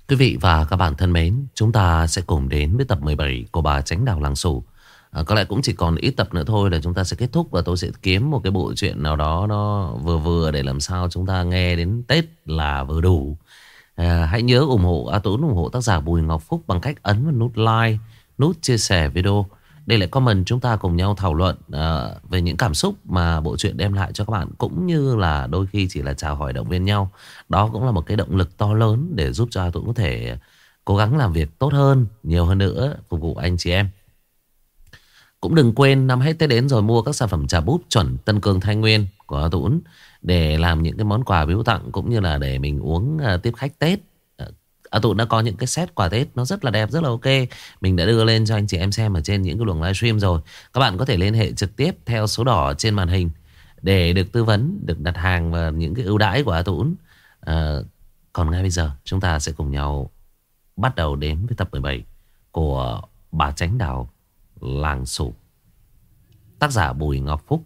Quý vị và các bạn thân mến, chúng ta sẽ cùng đến với tập 17 của bà Tránh Đào Làng Xù. Có lẽ cũng chỉ còn ít tập nữa thôi là chúng ta sẽ kết thúc. Và tôi sẽ kiếm một cái bộ truyện nào đó nó vừa vừa để làm sao chúng ta nghe đến Tết là vừa đủ. Hãy nhớ ủng hộ A Tuấn, ủng hộ tác giả Bùi Ngọc Phúc bằng cách ấn vào nút like, nút chia sẻ video. Để lại comment chúng ta cùng nhau thảo luận về những cảm xúc mà bộ truyện đem lại cho các bạn. Cũng như là đôi khi chỉ là chào hỏi động viên nhau. Đó cũng là một cái động lực to lớn để giúp cho tôi có thể cố gắng làm việc tốt hơn, nhiều hơn nữa, phục vụ anh chị em. Cũng đừng quên năm hết Tết đến rồi mua các sản phẩm trà búp chuẩn Tân Cương Thanh Nguyên của A Tuấn để làm những cái món quà biếu tặng cũng như là để mình uống tiếp khách Tết. A Tuấn đã có những cái set quà Tết nó rất là đẹp, rất là ok. Mình đã đưa lên cho anh chị em xem ở trên những cái luồng livestream rồi. Các bạn có thể liên hệ trực tiếp theo số đỏ trên màn hình để được tư vấn, được đặt hàng và những cái ưu đãi của A Tuấn. Còn ngay bây giờ chúng ta sẽ cùng nhau bắt đầu đến với tập 17 của Bà Tránh Đào Làng Xù. Tác giả Bùi Ngọc Phúc.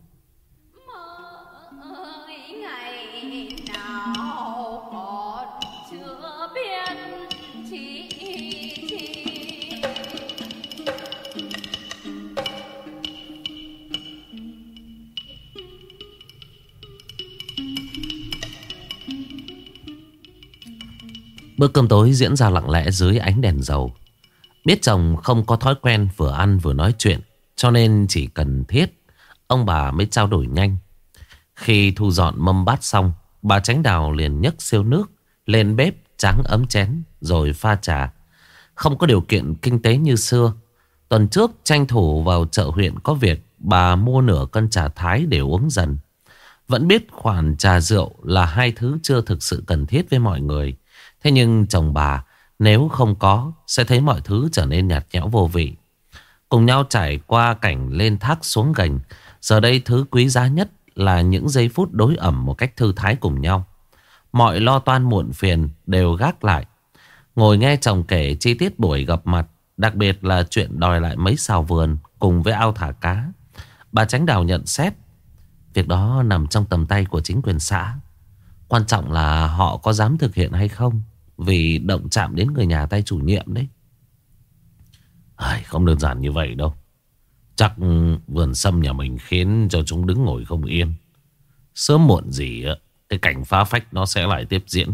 Bữa cơm tối diễn ra lặng lẽ dưới ánh đèn dầu. Biết chồng không có thói quen vừa ăn vừa nói chuyện, cho nên chỉ cần thiết ông bà mới trao đổi nhanh. Khi thu dọn mâm bát xong, bà Tránh Đào liền nhấc siêu nước lên bếp tráng ấm chén rồi pha trà. Không có điều kiện kinh tế như xưa. Tuần trước tranh thủ vào chợ huyện có việc, bà mua nửa cân trà thái để uống dần. Vẫn biết khoản trà rượu là hai thứ chưa thực sự cần thiết với mọi người. Thế nhưng chồng bà nếu không có sẽ thấy mọi thứ trở nên nhạt nhẽo vô vị. Cùng nhau trải qua cảnh lên thác xuống gành. Giờ đây thứ quý giá nhất là những giây phút đối ẩm một cách thư thái cùng nhau. Mọi lo toan muộn phiền đều gác lại, ngồi nghe chồng kể chi tiết buổi gặp mặt. Đặc biệt là chuyện đòi lại mấy sào vườn cùng với ao thả cá. Bà Tránh Đào nhận xét việc đó nằm trong tầm tay của chính quyền xã. Quan trọng là họ có dám thực hiện hay không, vì động chạm đến người nhà tay chủ nhiệm đấy. Không đơn giản như vậy đâu. Chắc vườn sâm nhà mình khiến cho chúng đứng ngồi không yên. Sớm muộn gì cái cảnh phá phách nó sẽ lại tiếp diễn.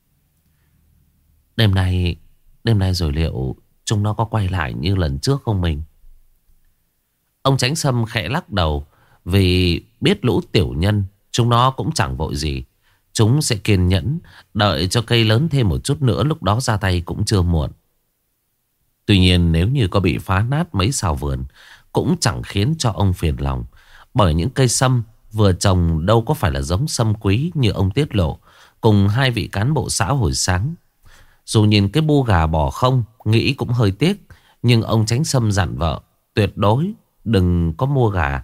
Đêm nay rồi liệu chúng nó có quay lại như lần trước không mình? Ông Chánh Sâm khẽ lắc đầu, vì biết lũ tiểu nhân chúng nó cũng chẳng vội gì. Chúng sẽ kiên nhẫn đợi cho cây lớn thêm một chút nữa, lúc đó ra tay cũng chưa muộn. Tuy nhiên nếu như có bị phá nát mấy sào vườn cũng chẳng khiến cho ông phiền lòng. Bởi những cây sâm vừa trồng đâu có phải là giống sâm quý như ông tiết lộ cùng hai vị cán bộ xã hồi sáng. Dù nhìn cái bu gà bò không, nghĩ cũng hơi tiếc, nhưng ông Chánh Sâm dặn vợ tuyệt đối đừng có mua gà.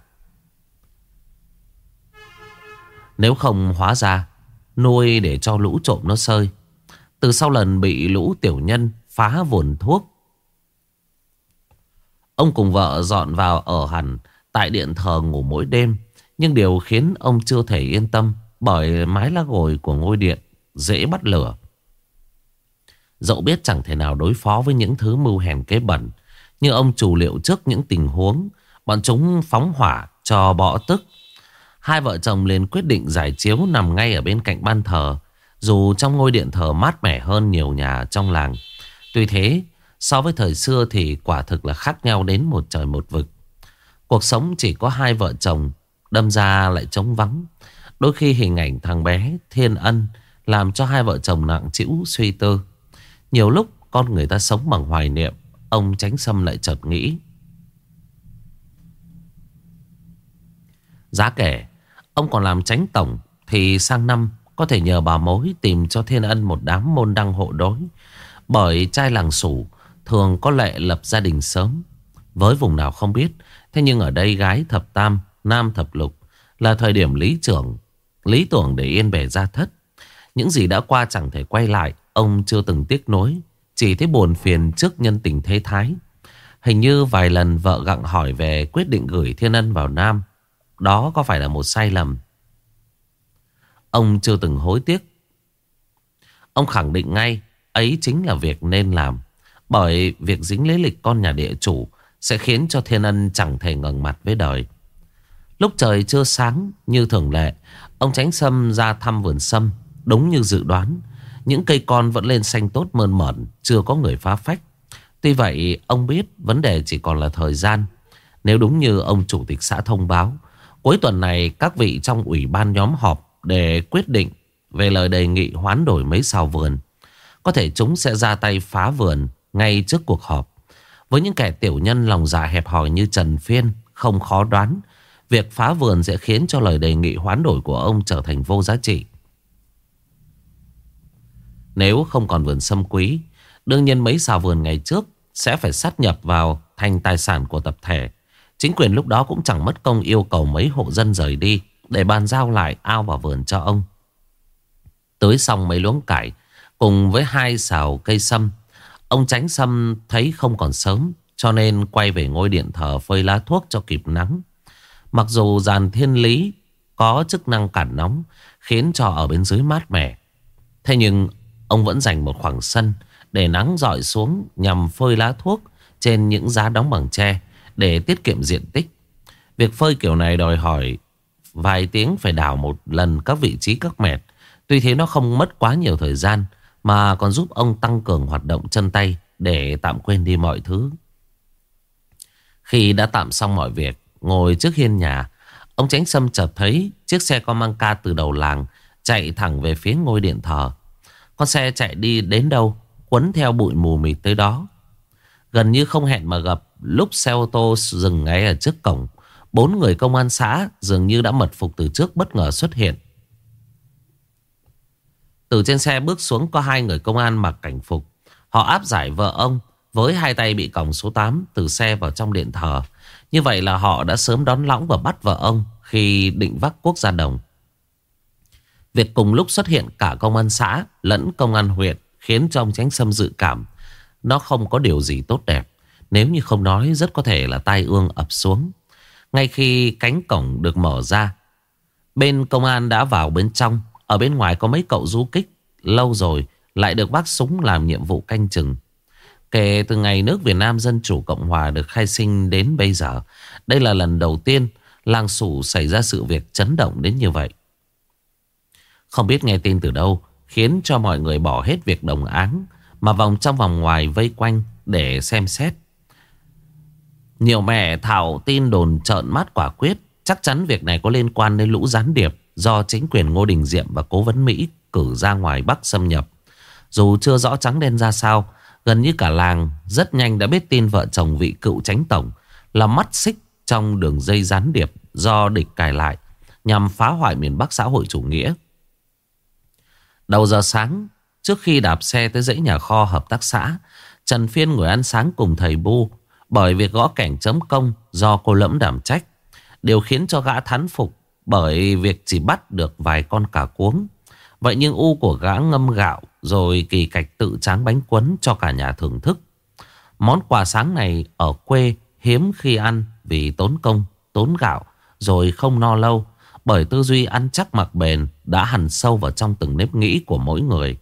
Nếu không hóa ra nuôi để cho lũ trộm nó sơi. Từ sau lần bị lũ tiểu nhân phá vườn thuốc, ông cùng vợ dọn vào ở hẳn tại điện thờ ngủ mỗi đêm. Nhưng điều khiến ông chưa thể yên tâm bởi mái lá gồi của ngôi điện dễ bắt lửa. Dẫu biết chẳng thể nào đối phó với những thứ mưu hèn kế bẩn, nhưng ông chủ liệu trước những tình huống bọn chúng phóng hỏa cho bỏ tức. Hai vợ chồng liền quyết định giải chiếu nằm ngay ở bên cạnh ban thờ. Dù trong ngôi điện thờ mát mẻ hơn nhiều nhà trong làng, tuy thế so với thời xưa thì quả thực là khác nhau đến một trời một vực. Cuộc sống chỉ có hai vợ chồng, đâm ra lại trống vắng. Đôi khi hình ảnh thằng bé Thiên Ân làm cho hai vợ chồng nặng trĩu suy tư. Nhiều lúc con người ta sống bằng hoài niệm. Ông Chánh Sâm lại chợt nghĩ, giá kể ông còn làm chánh tổng thì sang năm có thể nhờ bà mối tìm cho Thiên Ân một đám môn đăng hộ đối. Bởi trai làng Xù thường có lệ lập gia đình sớm. Với vùng nào không biết, thế nhưng ở đây gái thập tam, nam thập lục là thời điểm lý tưởng để yên bề gia thất. Những gì đã qua chẳng thể quay lại. Ông chưa từng tiếc nuối, chỉ thấy buồn phiền trước nhân tình thế thái. Hình như vài lần vợ gặng hỏi về quyết định gửi Thiên Ân vào Nam, đó có phải là một sai lầm? Ông chưa từng hối tiếc. Ông khẳng định ngay ấy chính là việc nên làm. Bởi việc dính lý lịch con nhà địa chủ sẽ khiến cho Thiên Ân chẳng thể ngẩng mặt với đời. Lúc trời chưa sáng như thường lệ, ông Chánh Sâm ra thăm vườn sâm. Đúng như dự đoán, những cây con vẫn lên xanh tốt mơn mởn, chưa có người phá phách. Tuy vậy, ông biết vấn đề chỉ còn là thời gian. Nếu đúng như ông chủ tịch xã thông báo, cuối tuần này các vị trong ủy ban nhóm họp để quyết định về lời đề nghị hoán đổi mấy sào vườn. Có thể chúng sẽ ra tay phá vườn ngay trước cuộc họp. Với những kẻ tiểu nhân lòng dạ hẹp hòi như Trần Phiên, không khó đoán việc phá vườn sẽ khiến cho lời đề nghị hoán đổi của ông trở thành vô giá trị. Nếu không còn vườn sâm quý, đương nhiên mấy sào vườn ngày trước sẽ phải sát nhập vào thành tài sản của tập thể. Chính quyền lúc đó cũng chẳng mất công yêu cầu mấy hộ dân rời đi để bàn giao lại ao và vườn cho ông. Tưới xong mấy luống cải cùng với 2 sào cây sâm, ông Chánh Sâm thấy không còn sớm, cho nên quay về ngôi điện thờ phơi lá thuốc cho kịp nắng. Mặc dù giàn thiên lý có chức năng cản nóng, khiến cho ở bên dưới mát mẻ, thế nhưng ông vẫn dành một khoảng sân để nắng rọi xuống nhằm phơi lá thuốc trên những giá đóng bằng tre để tiết kiệm diện tích. Việc phơi kiểu này đòi hỏi vài tiếng phải đào một lần các vị trí các mẹt. Tuy thế nó không mất quá nhiều thời gian, mà còn giúp ông tăng cường hoạt động chân tay để tạm quên đi mọi thứ. Khi đã tạm xong mọi việc, ngồi trước hiên nhà, ông Chánh Sâm chợt thấy chiếc xe con mang ca từ đầu làng chạy thẳng về phía ngôi điện thờ. Con xe chạy đi đến đâu, quấn theo bụi mù mịt tới đó. Gần như không hẹn mà gặp, lúc xe ô tô dừng ngay ở trước cổng, 4 người công an xã dường như đã mật phục từ trước bất ngờ xuất hiện. Từ trên xe bước xuống có 2 người công an mặc cảnh phục. Họ áp giải vợ ông với 2 tay bị còng số 8 từ xe vào trong điện thờ. Như vậy là họ đã sớm đón lõng và bắt vợ ông khi định vác cuốc ra đồng. Việc cùng lúc xuất hiện cả công an xã lẫn công an huyện khiến cho ông Chánh Sâm dự cảm nó không có điều gì tốt đẹp. Nếu như không nói, rất có thể là tai ương ập xuống. Ngay khi cánh cổng được mở ra, bên công an đã vào bên trong. Ở bên ngoài có mấy cậu du kích lâu rồi lại được vác súng làm nhiệm vụ canh chừng. Kể từ ngày nước Việt Nam Dân Chủ Cộng Hòa được khai sinh đến bây giờ, đây là lần đầu tiên làng Sủ xảy ra sự việc chấn động đến như vậy. Không biết nghe tin từ đâu khiến cho mọi người bỏ hết việc đồng áng mà vòng trong vòng ngoài vây quanh để xem xét. Nhiều mẹ thảo tin đồn trợn mắt quả quyết chắc chắn việc này có liên quan đến lũ gián điệp do chính quyền Ngô Đình Diệm và Cố vấn Mỹ cử ra ngoài Bắc xâm nhập. Dù chưa rõ trắng đen ra sao, gần như cả làng rất nhanh đã biết tin vợ chồng vị cựu chánh tổng là mắt xích trong đường dây gián điệp do địch cài lại nhằm phá hoại miền Bắc xã hội chủ nghĩa. Đầu giờ sáng, trước khi đạp xe tới dãy nhà kho hợp tác xã, Trần Phiên ngồi ăn sáng cùng thầy Bu. Bởi việc gõ kẻng chấm công do cô Lẫm đảm trách, điều khiến cho gã thán phục bởi việc chỉ bắt được vài con cà cuống. Vậy nhưng u của gã ngâm gạo rồi kỳ cạch tự tráng bánh cuốn cho cả nhà thưởng thức. Món quà sáng này ở quê hiếm khi ăn vì tốn công, tốn gạo rồi không no lâu. Bởi tư duy ăn chắc mặc bền đã hằn sâu vào trong từng nếp nghĩ của mỗi người.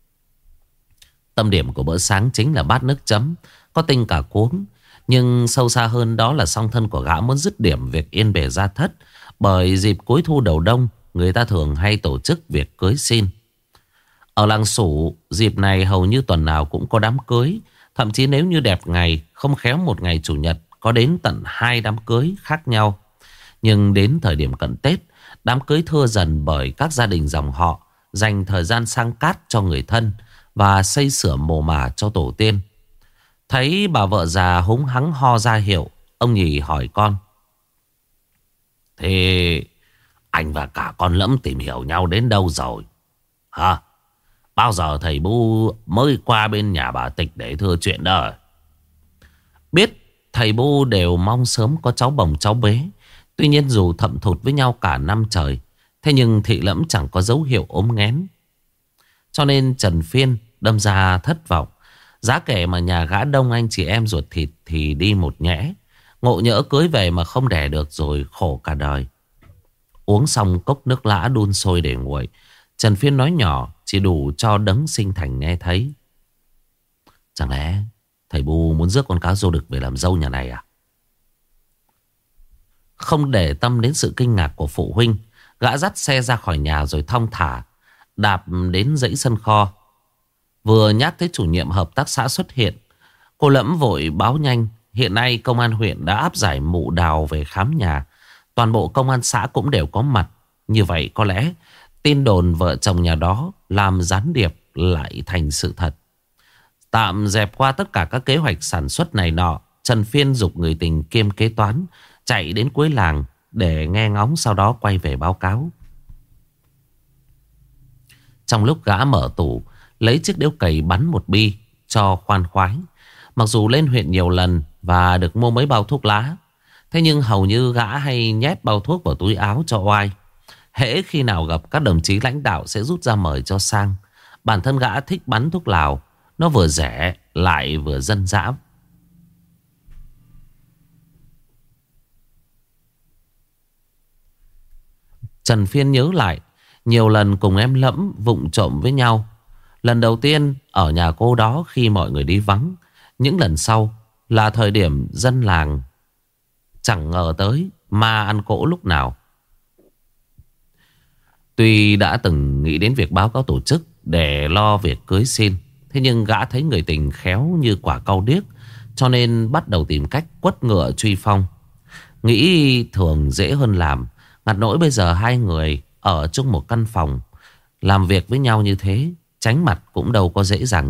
Tâm điểm của bữa sáng chính là bát nước chấm có tinh cà cuống. Nhưng sâu xa hơn đó là song thân của gã muốn dứt điểm việc yên bề gia thất. Bởi dịp cuối thu đầu đông, người ta thường hay tổ chức việc cưới xin. Ở làng Sủ, dịp này hầu như tuần nào cũng có đám cưới. Thậm chí nếu như đẹp ngày, không khéo một ngày chủ nhật có đến tận 2 đám cưới khác nhau. Nhưng đến thời điểm cận Tết, đám cưới thưa dần bởi các gia đình dòng họ dành thời gian sang cát cho người thân và xây sửa mồ mả cho tổ tiên. Thấy bà vợ già húng hắng ho ra hiệu, ông Nhì hỏi con: "Thế anh và cả con Lẫm tìm hiểu nhau đến đâu rồi? Hả? Bao giờ thầy Bu mới qua bên nhà bà Tịch để thưa chuyện đó?" Biết thầy Bu đều mong sớm có cháu bồng cháu bế. Tuy nhiên dù thậm thụt với nhau cả năm trời, thế nhưng Thị Lẫm chẳng có dấu hiệu ốm nghén. Cho nên Trần Phiên đâm ra thất vọng. Giá kể mà nhà gã đông anh chị em ruột thịt thì đi một nhẽ. Ngộ nhỡ cưới về mà không đẻ được rồi khổ cả đời. Uống xong cốc nước lã đun sôi để nguội, Trần Phiên nói nhỏ chỉ đủ cho Đấng Sinh Thành nghe thấy: Chẳng lẽ thầy Bu muốn rước con cá rô đực về làm dâu nhà này à? Không để tâm đến sự kinh ngạc của phụ huynh, gã dắt xe ra khỏi nhà rồi thong thả đạp đến dãy sân kho. Vừa nhắc thấy chủ nhiệm hợp tác xã xuất hiện, cô Lẫm vội báo nhanh. Hiện nay công an huyện đã áp giải mụ Đào về khám nhà. Toàn bộ công an xã cũng đều có mặt. Như vậy có lẽ tin đồn vợ chồng nhà đó làm gián điệp lại thành sự thật. Tạm dẹp qua tất cả các kế hoạch sản xuất này nọ, Trần Phiên giục người tình kiêm kế toán chạy đến cuối làng để nghe ngóng, sau đó quay về báo cáo. Trong lúc gã mở tủ lấy chiếc điếu cày bắn một bi cho khoan khoái. Mặc dù lên huyện nhiều lần và được mua mấy bao thuốc lá, thế nhưng hầu như gã hay nhét bao thuốc vào túi áo cho oai. Hễ khi nào gặp các đồng chí lãnh đạo sẽ rút ra mời cho sang. Bản thân gã thích bắn thuốc lào, nó vừa rẻ lại vừa dân dã. Trần Phiên nhớ lại nhiều lần cùng em Lẫm vụng trộm với nhau. Lần đầu tiên ở nhà cô đó khi mọi người đi vắng. Những lần sau là thời điểm dân làng chẳng ngờ tới ma ăn cỗ lúc nào. Tuy đã từng nghĩ đến việc báo cáo tổ chức để lo việc cưới xin, thế nhưng gã thấy người tình khéo như quả cau điếc, cho nên bắt đầu tìm cách quất ngựa truy phong. Nghĩ thường dễ hơn làm. Ngặt nỗi bây giờ hai người ở chung một căn phòng, làm việc với nhau như thế, tránh mặt cũng đâu có dễ dàng.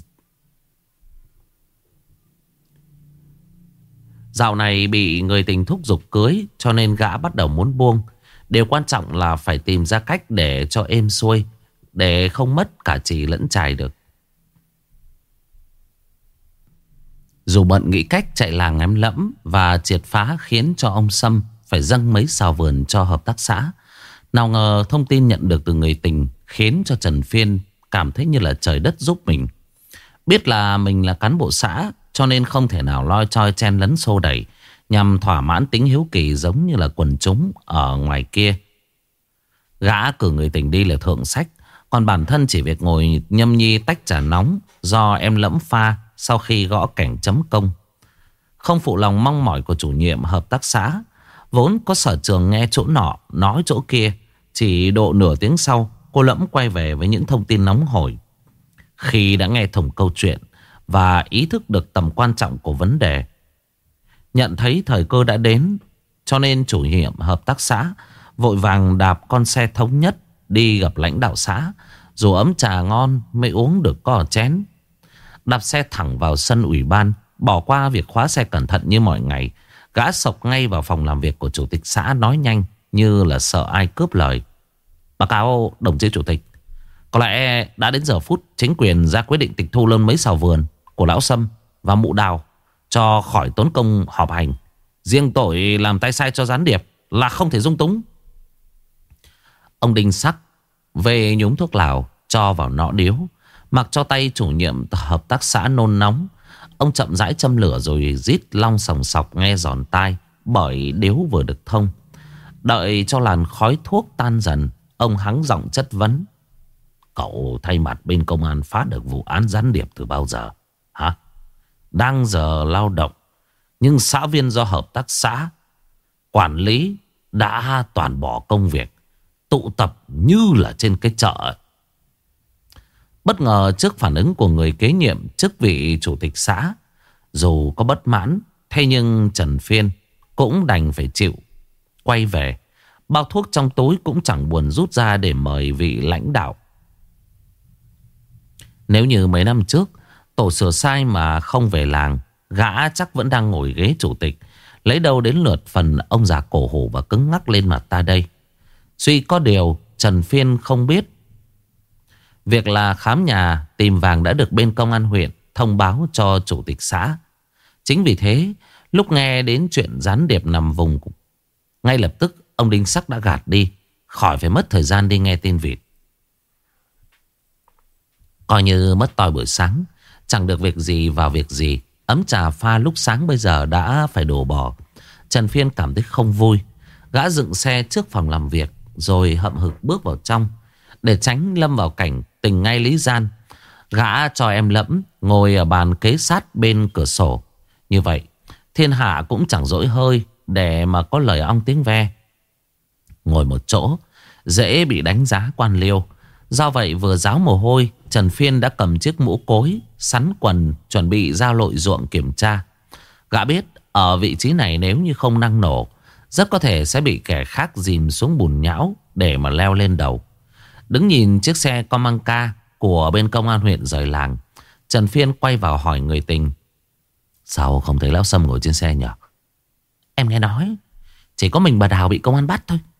Dạo này bị người tình thúc giục cưới, cho nên gã bắt đầu muốn buông. Điều quan trọng là phải tìm ra cách để cho êm xuôi, để không mất cả chì lẫn chài được. Dù bận nghĩ cách chạy làng em Lẫm và triệt phá khiến cho ông Sâm phải dâng mấy sào vườn cho hợp tác xã, nào ngờ thông tin nhận được từ người tình khiến cho Trần Phiên cảm thấy như là trời đất giúp mình. Biết là mình là cán bộ xã, cho nên không thể nào loi choi chen lấn xô đẩy nhằm thỏa mãn tính hiếu kỳ giống như là quần chúng ở ngoài kia. Gã cử người tình đi là thượng sách, còn bản thân chỉ việc ngồi nhâm nhi tách trà nóng do em Lẫm pha sau khi gõ kẻng chấm công. Không phụ lòng mong mỏi của chủ nhiệm hợp tác xã, vốn có sở trường nghe chỗ nọ nói chỗ kia. Chỉ độ nửa tiếng sau, cô Lẫm quay về với những thông tin nóng hổi. Khi đã nghe thủng câu chuyện và ý thức được tầm quan trọng của vấn đề, nhận thấy thời cơ đã đến, cho nên chủ nhiệm hợp tác xã vội vàng đạp con xe thống nhất đi gặp lãnh đạo xã. Dù ấm trà ngon mới uống được có chén. Đạp xe thẳng vào sân ủy ban, bỏ qua việc khóa xe cẩn thận như mọi ngày. Gã sộc ngay vào phòng làm việc của chủ tịch xã, nói nhanh như là sợ ai cướp lời. Báo cáo đồng chí chủ tịch, có lẽ đã đến giờ phút chính quyền ra quyết định tịch thu luôn mấy sào vườn của lão Sâm và mụ Đào cho khỏi tốn công họp hành. Riêng tội làm tay sai cho gián điệp là không thể dung túng. Ông Đinh Sắc về nhúm thuốc lào cho vào nọ điếu, mặc cho tay chủ nhiệm hợp tác xã nôn nóng. Ông chậm rãi châm lửa rồi rít long sòng sọc nghe giòn tai, bởi điếu vừa được thông. Đợi cho làn khói thuốc tan dần, ông hắng giọng chất vấn. Cậu thay mặt bên công an phá được vụ án gián điệp từ bao giờ? Hả? Đang giờ lao động, nhưng xã viên do hợp tác xã quản lý đã toàn bỏ công việc, tụ tập như là trên cái chợ. Bất ngờ trước phản ứng của người kế nhiệm chức vị chủ tịch xã, dù có bất mãn, thế nhưng Trần Phiên cũng đành phải chịu. Quay về, bao thuốc trong túi cũng chẳng buồn rút ra để mời vị lãnh đạo. Nếu như mấy năm trước tổ sửa sai mà không về làng, gã chắc vẫn đang ngồi ghế chủ tịch. Lấy đâu đến lượt phần ông già cổ hủ và cứng ngắc lên mặt ta đây. Suy có điều Trần Phiên không biết, việc là khám nhà tìm vàng đã được bên công an huyện thông báo cho chủ tịch xã. Chính vì thế, lúc nghe đến chuyện gián điệp nằm vùng, ngay lập tức ông Đinh Sắc đã gạt đi, khỏi phải mất thời gian đi nghe tin vịt. Coi như mất toi buổi sáng, chẳng được việc gì vào việc gì. Ấm trà pha lúc sáng bây giờ đã phải đổ bỏ. Trần Phiên cảm thấy không vui. Gã dựng xe trước phòng làm việc rồi hậm hực bước vào trong, để tránh lâm vào cảnh tình ngay lý gian. Gã cho em Lẫm ngồi ở bàn kế sát bên cửa sổ. Như vậy thiên hạ cũng chẳng dỗi hơi để mà có lời ong tiếng ve. Ngồi một chỗ dễ bị đánh giá quan liêu. Do vậy vừa ráo mồ hôi, Trần Phiên đã cầm chiếc mũ cối, sắn quần, chuẩn bị ra lội ruộng kiểm tra. Gã biết ở vị trí này nếu như không năng nổ, rất có thể sẽ bị kẻ khác dìm xuống bùn nhão để mà leo lên đầu. Đứng nhìn chiếc xe Comanca của bên công an huyện rời làng, Trần Phiên quay vào hỏi người tình: sao không thấy Lão Sâm ngồi trên xe nhỉ? Em nghe nói chỉ có mình bà Đào bị công an bắt thôi.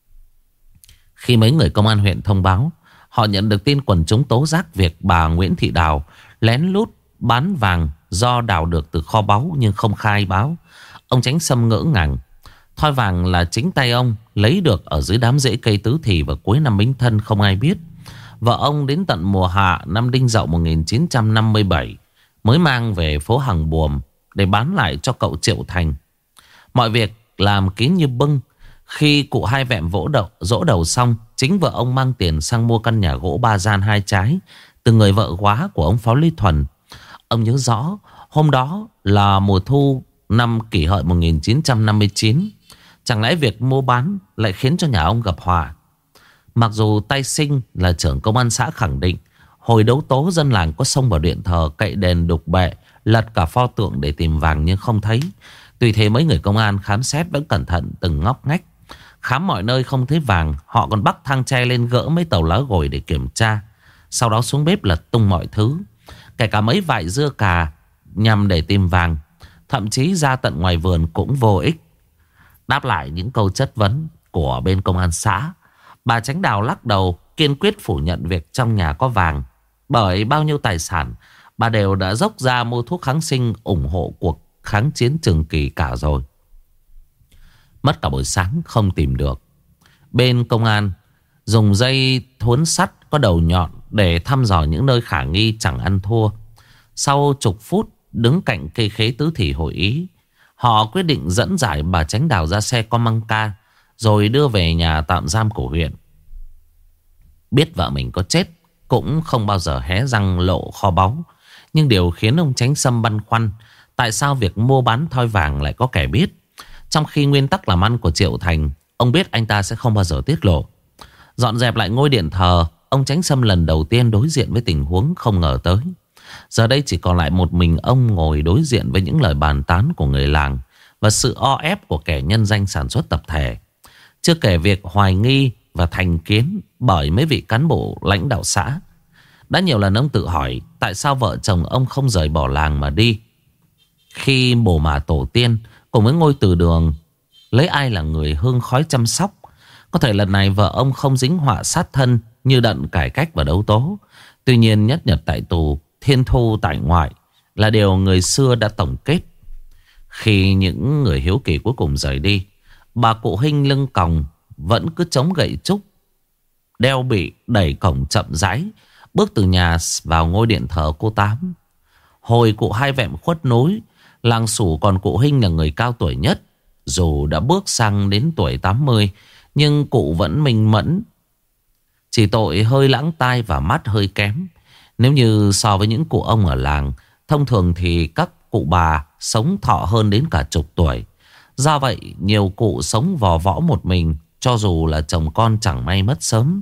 Khi mấy người công an huyện thông báo, họ nhận được tin quần chúng tố giác việc bà Nguyễn Thị Đào lén lút bán vàng do đào được từ kho báu nhưng không khai báo. Ông Chánh Sâm ngỡ ngàng. Thoi vàng là chính tay ông lấy được ở dưới đám rễ cây tứ thì vào cuối năm Bính Thân, không ai biết. Vợ ông đến tận mùa hạ năm Đinh Dậu 1957 mới mang về phố Hàng Buồm để bán lại cho cậu Triệu Thành. Mọi việc làm kín như bưng. Khi cụ Hai Vẹm dỗ đầu xong, chính vợ ông mang tiền sang mua căn nhà gỗ 3 gian 2 trái từ người vợ góa của ông Phó Lý Thuần. Ông nhớ rõ hôm đó là mùa thu năm Kỷ Hợi 1959. Chẳng lẽ việc mua bán lại khiến cho nhà ông gặp họa? Mặc dù tay Sinh là trưởng công an xã khẳng định hồi đấu tố dân làng có xông vào điện thờ, cậy đền đục bệ, lật cả pho tượng để tìm vàng nhưng không thấy. Tuy thế mấy người công an khám xét vẫn cẩn thận từng ngóc ngách. Khám mọi nơi không thấy vàng, họ còn bắt thang tre lên gỡ mấy tàu lá gồi để kiểm tra. Sau đó xuống bếp lật tung mọi thứ, kể cả mấy vại dưa cà nhằm để tìm vàng. Thậm chí ra tận ngoài vườn cũng vô ích. Đáp lại những câu chất vấn của bên công an xã, bà Chánh Đào lắc đầu kiên quyết phủ nhận việc trong nhà có vàng. Bởi bao nhiêu tài sản bà đều đã dốc ra mua thuốc kháng sinh ủng hộ cuộc kháng chiến Trường Kỳ cả rồi. Mất cả buổi sáng không tìm được. Bên công an dùng dây thuốn sắt có đầu nhọn để thăm dò những nơi khả nghi chẳng ăn thua. Sau chục phút đứng cạnh cây khế tứ thì hội ý, họ quyết định dẫn giải bà Chánh Đào ra xe Comanca rồi đưa về nhà tạm giam của huyện. Biết vợ mình có chết cũng không bao giờ hé răng lộ kho báu. Nhưng điều khiến ông Chánh Sâm băn khoăn, tại sao việc mua bán thoi vàng lại có kẻ biết, trong khi nguyên tắc làm ăn của Triệu Thành ông biết anh ta sẽ không bao giờ tiết lộ. Dọn dẹp lại ngôi điện thờ, ông Chánh Sâm lần đầu tiên đối diện với tình huống không ngờ tới. Giờ đây chỉ còn lại một mình ông ngồi đối diện với những lời bàn tán của người làng và sự o ép của kẻ nhân danh sản xuất tập thể. Chưa kể việc hoài nghi và thành kiến bởi mấy vị cán bộ lãnh đạo xã. Đã nhiều lần ông tự hỏi tại sao vợ chồng ông không rời bỏ làng mà đi, khi bồ mả tổ tiên cùng với ngôi từ đường lấy ai là người hương khói chăm sóc. Có thể lần này vợ ông không dính họa sát thân như Đận cải cách và đấu tố. Tuy nhiên nhất nhật tại tù, thiên thu tại ngoại là điều người xưa đã tổng kết. Khi những người hiếu kỳ cuối cùng rời đi, bà cụ Hinh lưng còng vẫn cứ chống gậy trúc, đeo bị đẩy cổng chậm rãi bước từ nhà vào ngôi điện thờ cô Tám. Hồi cụ Hai Vẹm khuất núi, làng Sủ còn cụ Hinh là người cao tuổi nhất. Dù đã bước sang đến tuổi 80, nhưng cụ vẫn minh mẫn. Chỉ tội hơi lãng tai và mắt hơi kém. Nếu như so với những cụ ông ở làng, thông thường thì các cụ bà sống thọ hơn đến cả chục tuổi. Do vậy nhiều cụ sống vò võ một mình, cho dù là chồng con chẳng may mất sớm.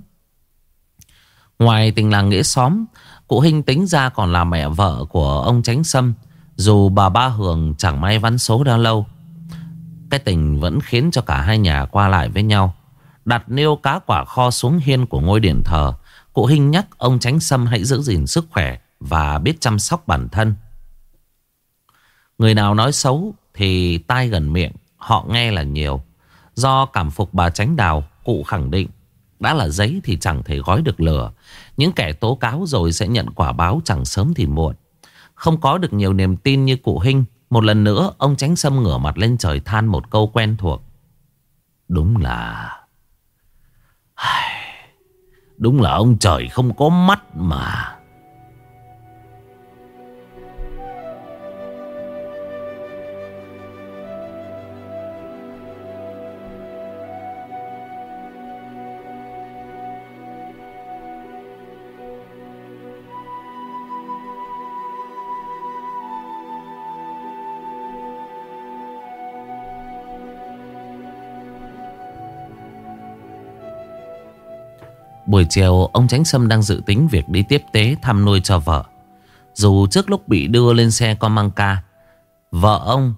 Ngoài tình làng nghĩa xóm, cụ Hinh tính ra còn là mẹ vợ của ông Chánh Sâm. Dù bà Ba Hường chẳng may vắn số đã lâu, cái tình vẫn khiến cho cả hai nhà qua lại với nhau. Đặt niêu cá quả kho xuống hiên của ngôi điện thờ, cụ Hinh nhắc ông Chánh Sâm hãy giữ gìn sức khỏe và biết chăm sóc bản thân. Người nào nói xấu thì tai gần miệng, họ nghe là nhiều. Do cảm phục bà Chánh Đào, cụ khẳng định đã là giấy thì chẳng thể gói được lửa. Những kẻ tố cáo rồi sẽ nhận quả báo chẳng sớm thì muộn. Không có được nhiều niềm tin như cụ Hinh, một lần nữa ông Chánh Sâm ngửa mặt lên trời than một câu quen thuộc: Đúng là ông trời không có mắt mà. Buổi chiều ông Chánh Sâm đang dự tính việc đi tiếp tế thăm nuôi cho vợ. Dù trước lúc bị đưa lên xe con mang ca, vợ ông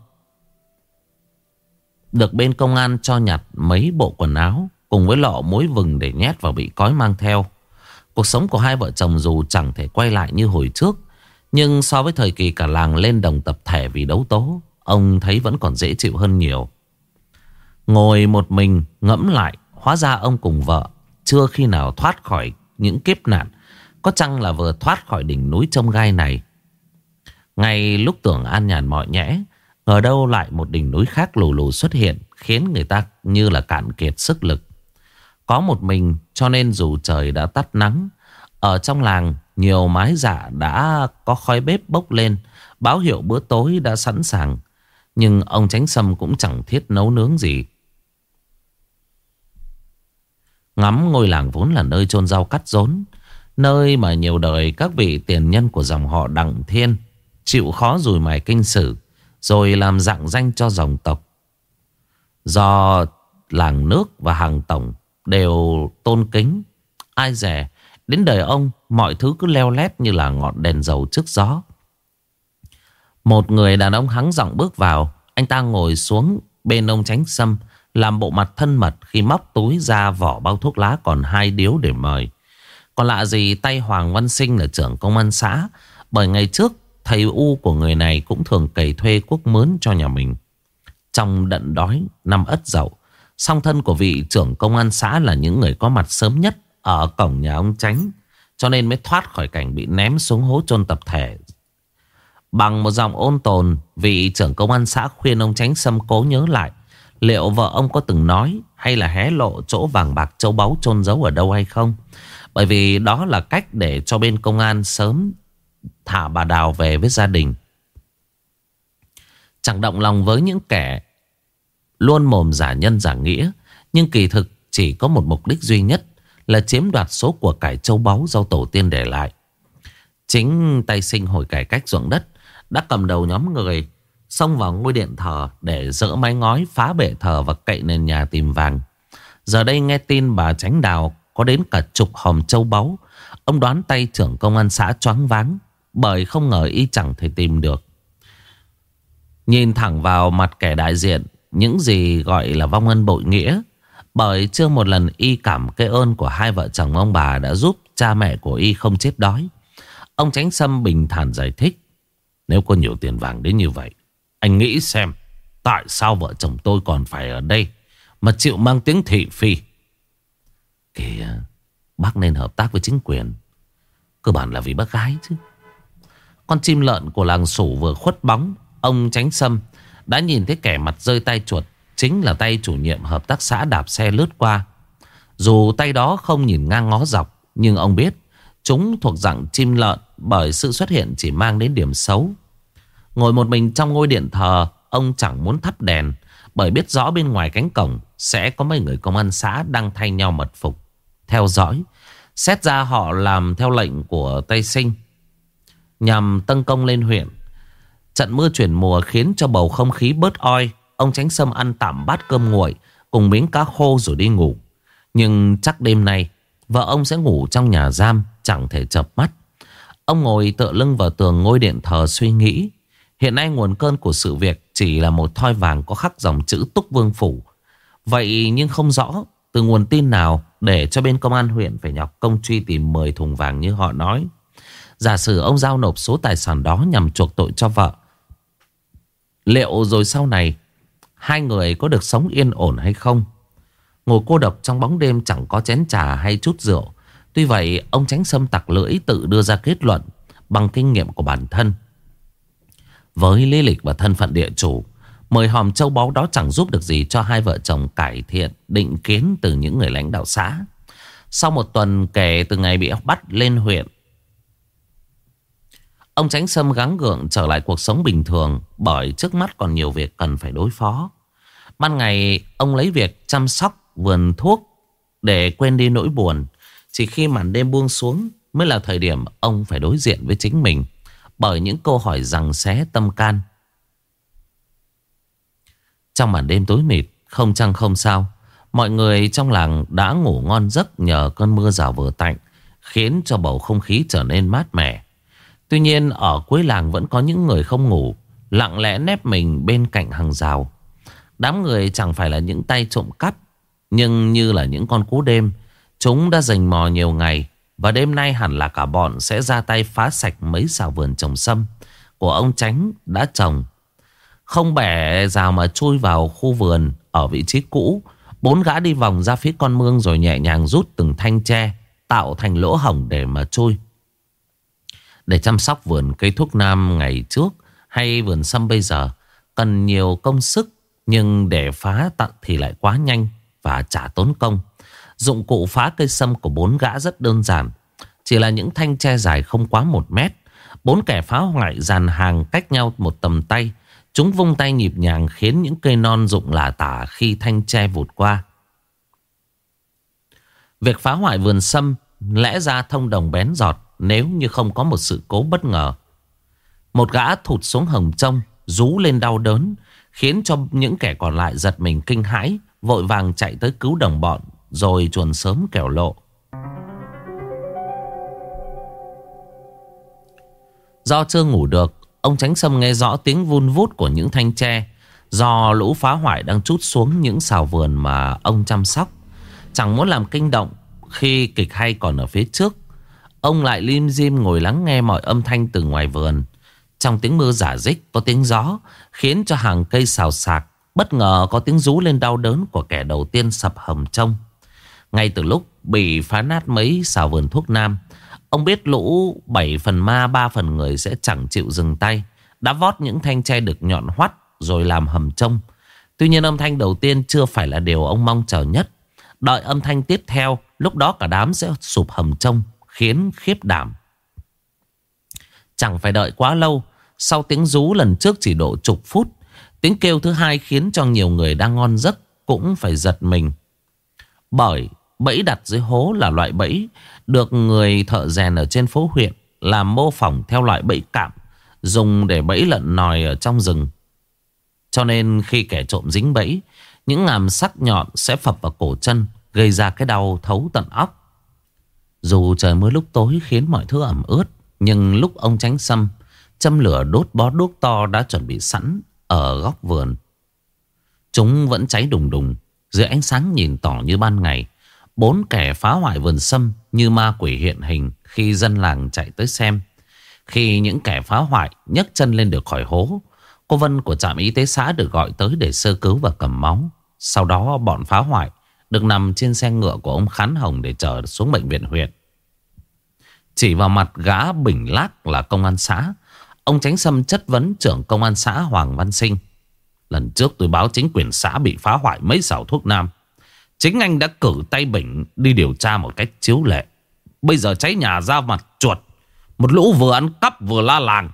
được bên công an cho nhặt mấy bộ quần áo cùng với lọ muối vừng để nhét vào bị cói mang theo. Cuộc sống của hai vợ chồng dù chẳng thể quay lại như hồi trước, nhưng so với thời kỳ cả làng lên đồng tập thể vì đấu tố, ông thấy vẫn còn dễ chịu hơn nhiều. Ngồi một mình ngẫm lại, hóa ra ông cùng vợ chưa khi nào thoát khỏi những kiếp nạn, có chăng là vừa thoát khỏi đỉnh núi chông gai này. Ngay lúc tưởng an nhàn mọi nhẽ, ngờ đâu lại một đỉnh núi khác lù lù xuất hiện, khiến người ta như là cạn kiệt sức lực. Có một mình cho nên dù trời đã tắt nắng, ở trong làng nhiều mái dạ đã có khói bếp bốc lên, báo hiệu bữa tối đã sẵn sàng. Nhưng ông Chánh Sâm cũng chẳng thiết nấu nướng gì. Ngắm ngôi làng vốn là nơi chôn rau cắt rốn, nơi mà nhiều đời các vị tiền nhân của dòng họ Đặng Thiên chịu khó dùi mài kinh sử, rồi làm rạng danh cho dòng tộc. Do làng nước và hàng tổng đều tôn kính, ai dè đến đời ông mọi thứ cứ leo lét như là ngọn đèn dầu trước gió. Một người đàn ông hắng giọng bước vào. Anh ta ngồi xuống bên ông Chánh Sâm, làm bộ mặt thân mật khi móc túi ra vỏ bao thuốc lá còn 2 điếu để mời. Còn lạ gì tay Hoàng Văn Sinh là trưởng công an xã, bởi ngày trước thầy U của người này cũng thường cày thuê cuốc mướn cho nhà mình. Trong đận đói năm Ất Dậu, song thân của vị trưởng công an xã là những người có mặt sớm nhất ở cổng nhà ông Chánh, cho nên mới thoát khỏi cảnh bị ném xuống hố chôn tập thể. Bằng một giọng ôn tồn, vị trưởng công an xã khuyên ông Chánh Sâm cố nhớ lại liệu vợ ông có từng nói hay là hé lộ chỗ vàng bạc châu báu chôn giấu ở đâu hay không. Bởi vì đó là cách để cho bên công an sớm thả bà Đào về với gia đình. Chẳng động lòng với những kẻ luôn mồm giả nhân giả nghĩa, nhưng kỳ thực chỉ có một mục đích duy nhất là chiếm đoạt số của cải châu báu do tổ tiên để lại. Chính tay Sinh hồi cải cách ruộng đất đã cầm đầu nhóm người xông vào ngôi điện thờ để dỡ mái ngói, phá bệ thờ và cậy nền nhà tìm vàng. Giờ đây nghe tin bà Chánh Đào có đến cả chục hòm châu báu, ông đoán tay trưởng công an xã choáng váng, bởi không ngờ y chẳng thể tìm được. Nhìn thẳng vào mặt kẻ đại diện những gì gọi là vong ân bội nghĩa, bởi chưa một lần y cảm cái ơn của hai vợ chồng ông bà đã giúp cha mẹ của y không chết đói. Ông Chánh Sâm bình thản giải thích: nếu có nhiều tiền vàng đến như vậy, anh nghĩ xem tại sao vợ chồng tôi còn phải ở đây mà chịu mang tiếng thị phi. Kìa, bác nên hợp tác với chính quyền, cơ bản là vì bác gái chứ. Con chim lợn của làng Sủ vừa khuất bóng, ông Chánh Sâm đã nhìn thấy kẻ mặt rơi tay chuột, chính là tay chủ nhiệm hợp tác xã đạp xe lướt qua. Dù tay đó không nhìn ngang ngó dọc, nhưng ông biết chúng thuộc dạng chim lợn, bởi sự xuất hiện chỉ mang đến điểm xấu. Ngồi một mình trong ngôi điện thờ, ông chẳng muốn thắp đèn, bởi biết rõ bên ngoài cánh cổng sẽ có mấy người công an xã đang thay nhau mật phục, theo dõi. Xét ra họ làm theo lệnh của tay Sinh nhằm tấn công lên huyện. Trận mưa chuyển mùa khiến cho bầu không khí bớt oi. Ông Chánh Sâm ăn tạm bát cơm nguội cùng miếng cá khô rồi đi ngủ. Nhưng chắc đêm nay vợ ông sẽ ngủ trong nhà giam, chẳng thể chợp mắt. Ông ngồi tựa lưng vào tường ngôi điện thờ suy nghĩ. Hiện nay nguồn cơn của sự việc chỉ là một thoi vàng có khắc dòng chữ Túc Vương Phủ. Vậy nhưng không rõ từ nguồn tin nào để cho bên công an huyện phải nhọc công truy tìm 10 thùng vàng như họ nói. Giả sử ông giao nộp số tài sản đó nhằm chuộc tội cho vợ, liệu rồi sau này hai người có được sống yên ổn hay không? Ngồi cô độc trong bóng đêm chẳng có chén trà hay chút rượu. Tuy vậy ông Chánh Sâm tặc lưỡi tự đưa ra kết luận bằng kinh nghiệm của bản thân. Với lý lịch và thân phận địa chủ, 10 hòm châu báu đó chẳng giúp được gì cho hai vợ chồng cải thiện định kiến từ những người lãnh đạo xã. Sau một tuần kể từ ngày bị bắt lên huyện, ông Chánh Sâm gắng gượng trở lại cuộc sống bình thường, bởi trước mắt còn nhiều việc cần phải đối phó. Ban ngày ông lấy việc chăm sóc vườn thuốc để quên đi nỗi buồn. Chỉ khi màn đêm buông xuống mới là thời điểm ông phải đối diện với chính mình, bởi những câu hỏi giằng xé tâm can. Trong màn đêm tối mịt, không trăng không sao, Mọi người trong làng đã ngủ ngon giấc nhờ cơn mưa rào vừa tạnh, khiến cho bầu không khí trở nên mát mẻ. Tuy nhiên ở cuối làng vẫn có những người không ngủ, lặng lẽ nép mình bên cạnh hàng rào. Đám người chẳng phải là những tay trộm cắp, nhưng như là những con cú đêm. Chúng đã rình mò nhiều ngày, và đêm nay hẳn là cả bọn sẽ ra tay phá sạch mấy xào vườn trồng sâm của ông Chánh đã trồng. Không bẻ rào mà chui vào khu vườn ở vị trí cũ. 4 gã đi vòng ra phía con mương rồi nhẹ nhàng rút từng thanh tre tạo thành lỗ hổng để mà chui. Để chăm sóc vườn cây thuốc nam ngày trước hay vườn sâm bây giờ cần nhiều công sức, nhưng để phá tận thì lại quá nhanh và chả tốn công. Dụng cụ phá cây sâm của 4 gã rất đơn giản, chỉ là những thanh tre dài không quá 1 mét. 4 kẻ phá hoại dàn hàng cách nhau một tầm tay. Chúng vung tay nhịp nhàng khiến những cây non rụng lả tả khi thanh tre vụt qua. Việc phá hoại vườn sâm lẽ ra thông đồng bén giọt nếu như không có một sự cố bất ngờ. Một gã thụt xuống hầm trông, rú lên đau đớn, khiến cho những kẻ còn lại giật mình kinh hãi, vội vàng chạy tới cứu đồng bọn, rồi chuồn sớm kẻo lộ. Do chưa ngủ được, ông Chánh Sâm nghe rõ tiếng vun vút của những thanh tre do lũ phá hoại đang trút xuống những xào vườn mà ông chăm sóc. Chẳng muốn làm kinh động khi kịch hay còn ở phía trước, ông lại lim dim ngồi lắng nghe mọi âm thanh từ ngoài vườn. Trong tiếng mưa rả rích có tiếng gió, khiến cho hàng cây xào xạc. Bất ngờ có tiếng rú lên đau đớn của kẻ đầu tiên sập hầm trông. Ngay từ lúc bị phá nát mấy xào vườn thuốc nam, ông biết lũ 7 phần ma 3 phần người sẽ chẳng chịu dừng tay, đã vót những thanh tre được nhọn hoắt rồi làm hầm trông. Tuy nhiên âm thanh đầu tiên chưa phải là điều ông mong chờ nhất. Đợi âm thanh tiếp theo, lúc đó cả đám sẽ sụp hầm trông, khiến khiếp đảm. Chẳng phải đợi quá lâu, sau tiếng rú lần trước chỉ độ chục phút, tiếng kêu thứ hai khiến cho nhiều người đang ngon giấc cũng phải giật mình. Bởi bẫy đặt dưới hố là loại bẫy được người thợ rèn ở trên phố huyện làm mô phỏng theo loại bẫy cạm dùng để bẫy lợn nòi ở trong rừng. Cho nên khi kẻ trộm dính bẫy, những ngàm sắc nhọn sẽ phập vào cổ chân, gây ra cái đau thấu tận óc. Dù trời mưa lúc tối khiến mọi thứ ẩm ướt, nhưng lúc ông Chánh Sâm châm lửa đốt bó đuốc to đã chuẩn bị sẵn ở góc vườn, chúng vẫn cháy đùng đùng dưới ánh sáng nhìn tỏ như ban ngày. 4 kẻ phá hoại vườn sâm như ma quỷ hiện hình khi dân làng chạy tới xem. Khi những kẻ phá hoại nhấc chân lên được khỏi hố, cô Vân của trạm y tế xã được gọi tới để sơ cứu và cầm máu. Sau đó bọn phá hoại được nằm trên xe ngựa của ông Khán Hồng để chở xuống bệnh viện huyện. Chỉ vào mặt gã Bình Lác là công an xã, ông Chánh Sâm chất vấn trưởng công an xã Hoàng Văn Sinh. Lần trước tôi báo chính quyền xã bị phá hoại mấy xào thuốc nam, chính anh đã cử tay Bình đi điều tra một cách chiếu lệ. Bây giờ cháy nhà ra mặt chuột, một lũ vừa ăn cắp vừa la làng.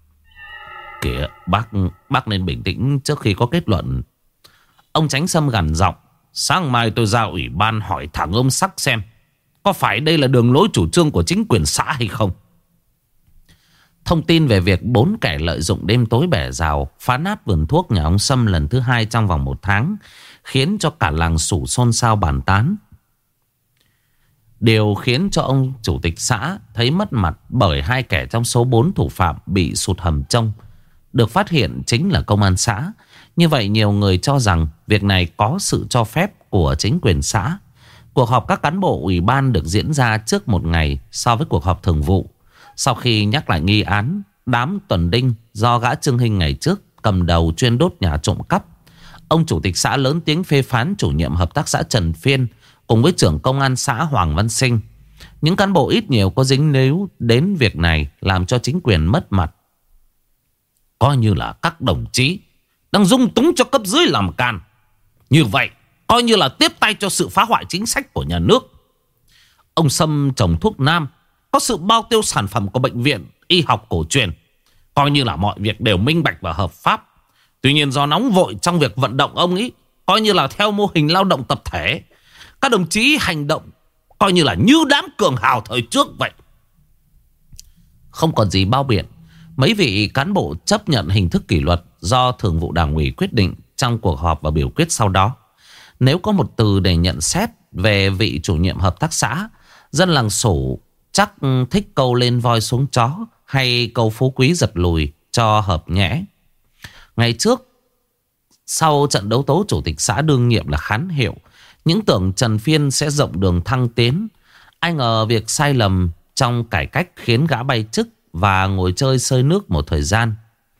Kìa bác nên bình tĩnh trước khi có kết luận. Ông Chánh Sâm gằn giọng. Sáng mai tôi ra ủy ban hỏi thẳng ông Sắc xem có phải đây là đường lối chủ trương của chính quyền xã hay không. Thông tin về việc 4 kẻ lợi dụng đêm tối bẻ rào phá nát vườn thuốc nhà ông Sâm lần thứ 2 trong vòng 1 tháng khiến cho cả làng xủ xôn xao bàn tán. Điều khiến cho ông chủ tịch xã thấy mất mặt bởi 2 kẻ trong số 4 thủ phạm bị sụt hầm trông được phát hiện chính là công an xã. Như vậy nhiều người cho rằng việc này có sự cho phép của chính quyền xã. Cuộc họp các cán bộ ủy ban được diễn ra trước 1 ngày so với cuộc họp thường vụ. Sau khi nhắc lại nghi án đám tuần đinh do gã Trương Hinh ngày trước cầm đầu chuyên đốt nhà trộm cắp, ông chủ tịch xã lớn tiếng phê phán chủ nhiệm hợp tác xã Trần Phiên cùng với trưởng công an xã Hoàng Văn Sinh. Những cán bộ ít nhiều có dính líu đến việc này làm cho chính quyền mất mặt. Coi như là các đồng chí đang dung túng cho cấp dưới làm can. Như vậy coi như là tiếp tay cho sự phá hoại chính sách của nhà nước. Ông Sâm trồng thuốc nam, có sự bao tiêu sản phẩm của bệnh viện y học cổ truyền, coi như là mọi việc đều minh bạch và hợp pháp. Tuy nhiên do nóng vội trong việc vận động ông ấy, coi như là theo mô hình lao động tập thể, các đồng chí hành động coi như là như đám cường hào thời trước vậy. Không còn gì bao biện, mấy vị cán bộ chấp nhận hình thức kỷ luật do thường vụ đảng ủy quyết định trong cuộc họp và biểu quyết sau đó. Nếu có một từ để nhận xét về vị chủ nhiệm hợp tác xã, dân làng Sủ chắc thích câu lên voi xuống chó hay câu phú quý giật lùi cho hợp nhẽ. Ngày trước, sau trận đấu tố chủ tịch xã đương nhiệm là Khán Hiệu, những tưởng Trần Phiên sẽ rộng đường thăng tiến. Ai ngờ việc sai lầm trong cải cách khiến gã bay chức và ngồi chơi sơi nước một thời gian.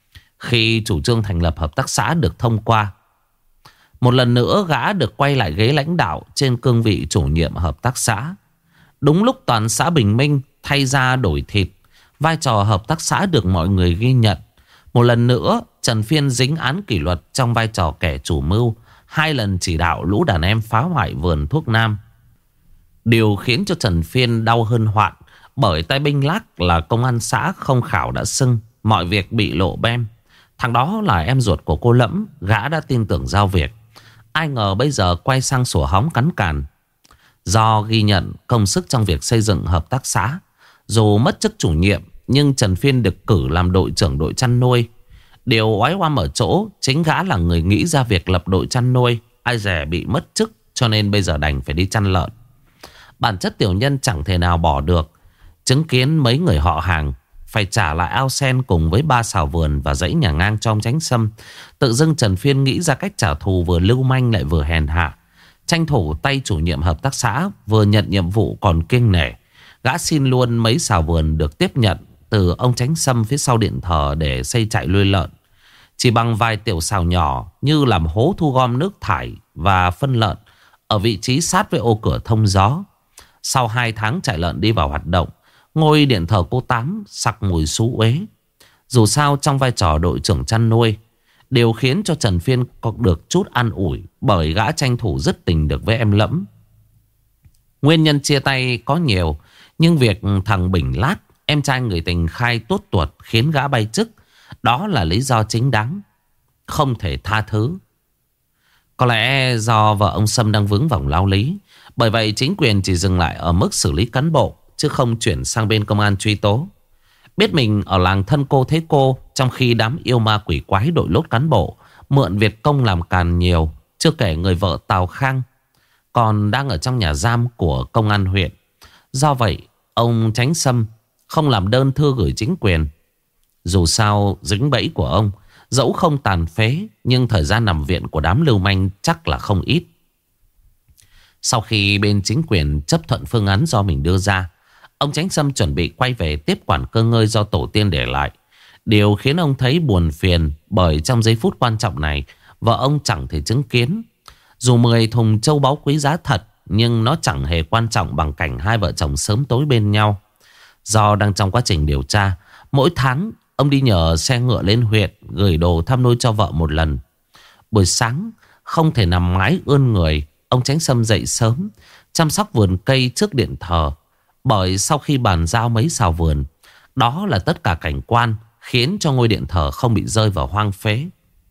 Khi chủ trương thành lập hợp tác xã được thông qua, một lần nữa gã được quay lại ghế lãnh đạo trên cương vị chủ nhiệm hợp tác xã. Đúng lúc toàn xã bình minh thay ra đổi thịt, vai trò hợp tác xã được mọi người ghi nhận. Một lần nữa Trần Phiên dính án kỷ luật trong vai trò kẻ chủ mưu, 2 lần chỉ đạo lũ đàn em phá hoại vườn thuốc nam. Điều khiến cho Trần Phiên đau hơn hoạn, bởi tay binh lác là công an xã không khảo đã xưng, mọi việc bị lộ bem. Thằng đó là em ruột của cô Lẫm, gã đã tin tưởng giao việc. Ai ngờ bây giờ quay sang sủa hóng cắn càn. Do ghi nhận công sức trong việc xây dựng hợp tác xã, dù mất chức chủ nhiệm nhưng Trần Phiên được cử làm đội trưởng đội chăn nuôi. Điều oái oăm ở chỗ chính gã là người nghĩ ra việc lập đội chăn nuôi. Ai dè bị mất chức cho nên bây giờ đành phải đi chăn lợn. Bản chất tiểu nhân chẳng thể nào bỏ được. Chứng kiến mấy người họ hàng phải trả lại ao sen cùng với 3 xào vườn và dãy nhà ngang cho ông Chánh Sâm, tự dưng Trần Phiên nghĩ ra cách trả thù vừa lưu manh lại vừa hèn hạ. Tranh thủ tay chủ nhiệm hợp tác xã vừa nhận nhiệm vụ còn kiêng nể, gã xin luôn mấy xào vườn được tiếp nhận từ ông Chánh Sâm phía sau điện thờ để xây trại nuôi lợn. Chỉ bằng vài tiểu xào nhỏ như làm hố thu gom nước thải và phân lợn ở vị trí sát với ô cửa thông gió. Sau 2 tháng trại lợn đi vào hoạt động, ngôi điện thờ cô Tám sặc mùi xú uế. Dù sao trong vai trò đội trưởng chăn nuôi, điều khiến cho Trần Phiên có được chút an ủi bởi gã tranh thủ rất tình được với em Lẫm. Nguyên nhân chia tay có nhiều, nhưng việc thằng Bình Lát, em trai người tình khai tuốt tuột khiến gã bay chức, đó là lý do chính đáng, không thể tha thứ. Có lẽ do vợ ông Sâm đang vướng vòng lao lý, bởi vậy chính quyền chỉ dừng lại ở mức xử lý cán bộ, chứ không chuyển sang bên công an truy tố. Biết mình ở làng thân cô thế cô, trong khi đám yêu ma quỷ quái đội lốt cán bộ, mượn việc công làm càn nhiều. Chưa kể người vợ Tào Khang còn đang ở trong nhà giam của công an huyện. Do vậy ông Chánh Sâm không làm đơn thư gửi chính quyền. Dù sao dính bẫy của ông, dẫu không tàn phế, nhưng thời gian nằm viện của đám lưu manh chắc là không ít. Sau khi bên chính quyền chấp thuận phương án do mình đưa ra, ông Chánh Sâm chuẩn bị quay về tiếp quản cơ ngơi do tổ tiên để lại. Điều khiến ông thấy buồn phiền bởi trong giây phút quan trọng này, vợ ông chẳng thể chứng kiến. Dù 10 thùng châu báu quý giá thật, nhưng nó chẳng hề quan trọng bằng cảnh hai vợ chồng sớm tối bên nhau. Do đang trong quá trình điều tra, mỗi tháng ông đi nhờ xe ngựa lên huyện gửi đồ thăm nuôi cho vợ một lần. Buổi sáng không thể nằm mái ươn người, ông Chánh Sâm dậy sớm chăm sóc vườn cây trước điện thờ. Bởi sau khi bàn giao mấy xào vườn, đó là tất cả cảnh quan khiến cho ngôi điện thờ không bị rơi vào hoang phế.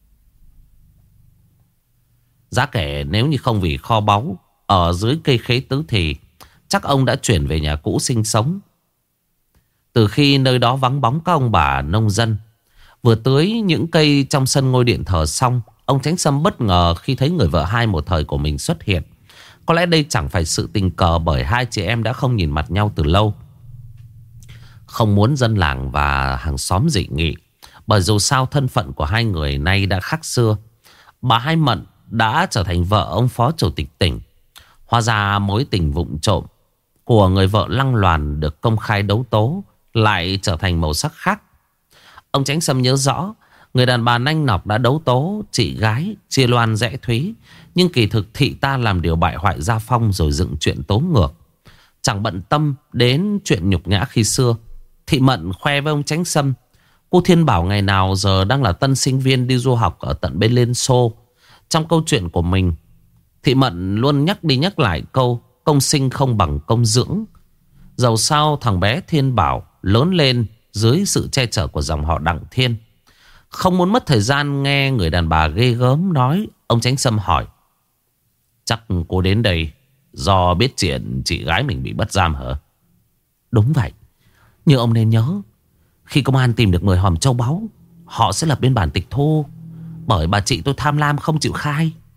Giá kể nếu như không vì kho báu ở dưới cây khế tứ thì chắc ông đã chuyển về nhà cũ sinh sống. Từ khi nơi đó vắng bóng các ông bà nông dân, vừa tưới những cây trong sân ngôi điện thờ xong, ông Chánh Sâm bất ngờ khi thấy người vợ hai một thời của mình xuất hiện. Có lẽ đây chẳng phải sự tình cờ, bởi hai chị em đã không nhìn mặt nhau từ lâu. Không muốn dân làng và hàng xóm dị nghị, bởi dù sao thân phận của hai người nay đã khác xưa. Bà Hai Mận đã trở thành vợ ông phó chủ tịch tỉnh. Hóa ra mối tình vụng trộm của người vợ lăng loàn được công khai đấu tố lại trở thành màu sắc khác. Ông Chánh Sâm nhớ rõ, người đàn bà nanh nọc đã đấu tố chị gái chia loan rẽ thúy, nhưng kỳ thực thị ta làm điều bại hoại gia phong rồi dựng chuyện tố ngược. Chẳng bận tâm đến chuyện nhục nhã khi xưa, thị Mận khoe với ông Chánh Sâm cô Thiên Bảo ngày nào giờ đang là tân sinh viên đi du học ở tận bên Liên Xô. Trong câu chuyện của mình, thị Mận luôn nhắc đi nhắc lại câu công sinh không bằng công dưỡng. Dẫu sao thằng bé Thiên Bảo lớn lên dưới sự che chở của dòng họ Đặng Thiên. Không muốn mất thời gian nghe người đàn bà ghê gớm nói, ông Chánh Sâm hỏi: chắc cô đến đây do biết chuyện chị gái mình bị bắt giam hả? Đúng vậy. Nhưng ông nên nhớ, khi công an tìm được 10 hòm châu báu, họ sẽ lập biên bản tịch thu. Bởi bà chị tôi tham lam không chịu khai.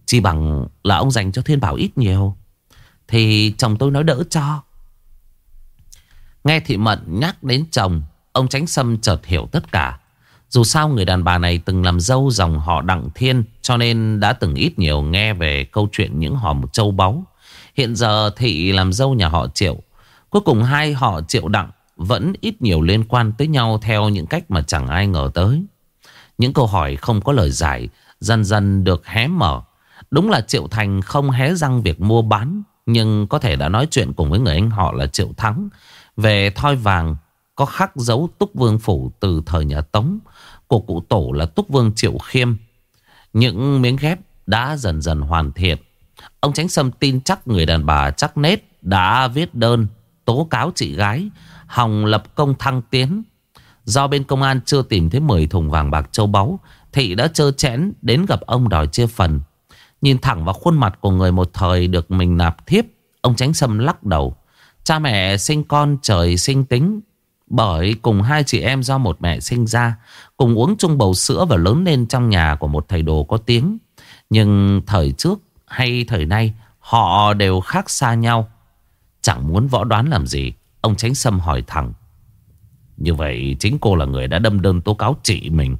Chỉ bằng là ông dành cho Thiên Bảo ít nhiều thì chồng tôi nói đỡ cho. Nghe Thị Mận nhắc đến chồng, ông Chánh Sâm chợt hiểu tất cả. Dù sao người đàn bà này từng làm dâu dòng họ Đặng Thiên, cho nên đã từng ít nhiều nghe về câu chuyện những hòm châu báu. Hiện giờ Thị làm dâu nhà họ Triệu. Cuối cùng hai họ Triệu Đặng vẫn ít nhiều liên quan tới nhau theo những cách mà chẳng ai ngờ tới. Những câu hỏi không có lời giải dần dần được hé mở. Đúng là Triệu Thành không hé răng việc mua bán, nhưng có thể đã nói chuyện cùng với người anh họ là Triệu Thắng về thoi vàng có khắc dấu Túc Vương Phủ từ thời nhà Tống của cụ tổ là Túc Vương Triệu Khiêm. Những miếng ghép đã dần dần hoàn thiện. Ông Chánh Sâm tin chắc người đàn bà chắc nết đã viết đơn tố cáo chị gái hòng lập công thăng tiến. Do bên công an chưa tìm thấy 10 thùng vàng bạc châu báu, Thị đã trơ trẽn đến gặp ông đòi chia phần. Nhìn thẳng vào khuôn mặt của người một thời được mình nạp thiếp, ông Chánh Sâm lắc đầu. Cha mẹ sinh con trời sinh tính. Bởi cùng hai chị em do một mẹ sinh ra, cùng uống chung bầu sữa và lớn lên trong nhà của một thầy đồ có tiếng. Nhưng thời trước hay thời nay họ đều khác xa nhau. Chẳng muốn võ đoán làm gì, ông Chánh Sâm hỏi thẳng. Như vậy chính cô là người đã đâm đơn tố cáo chị mình?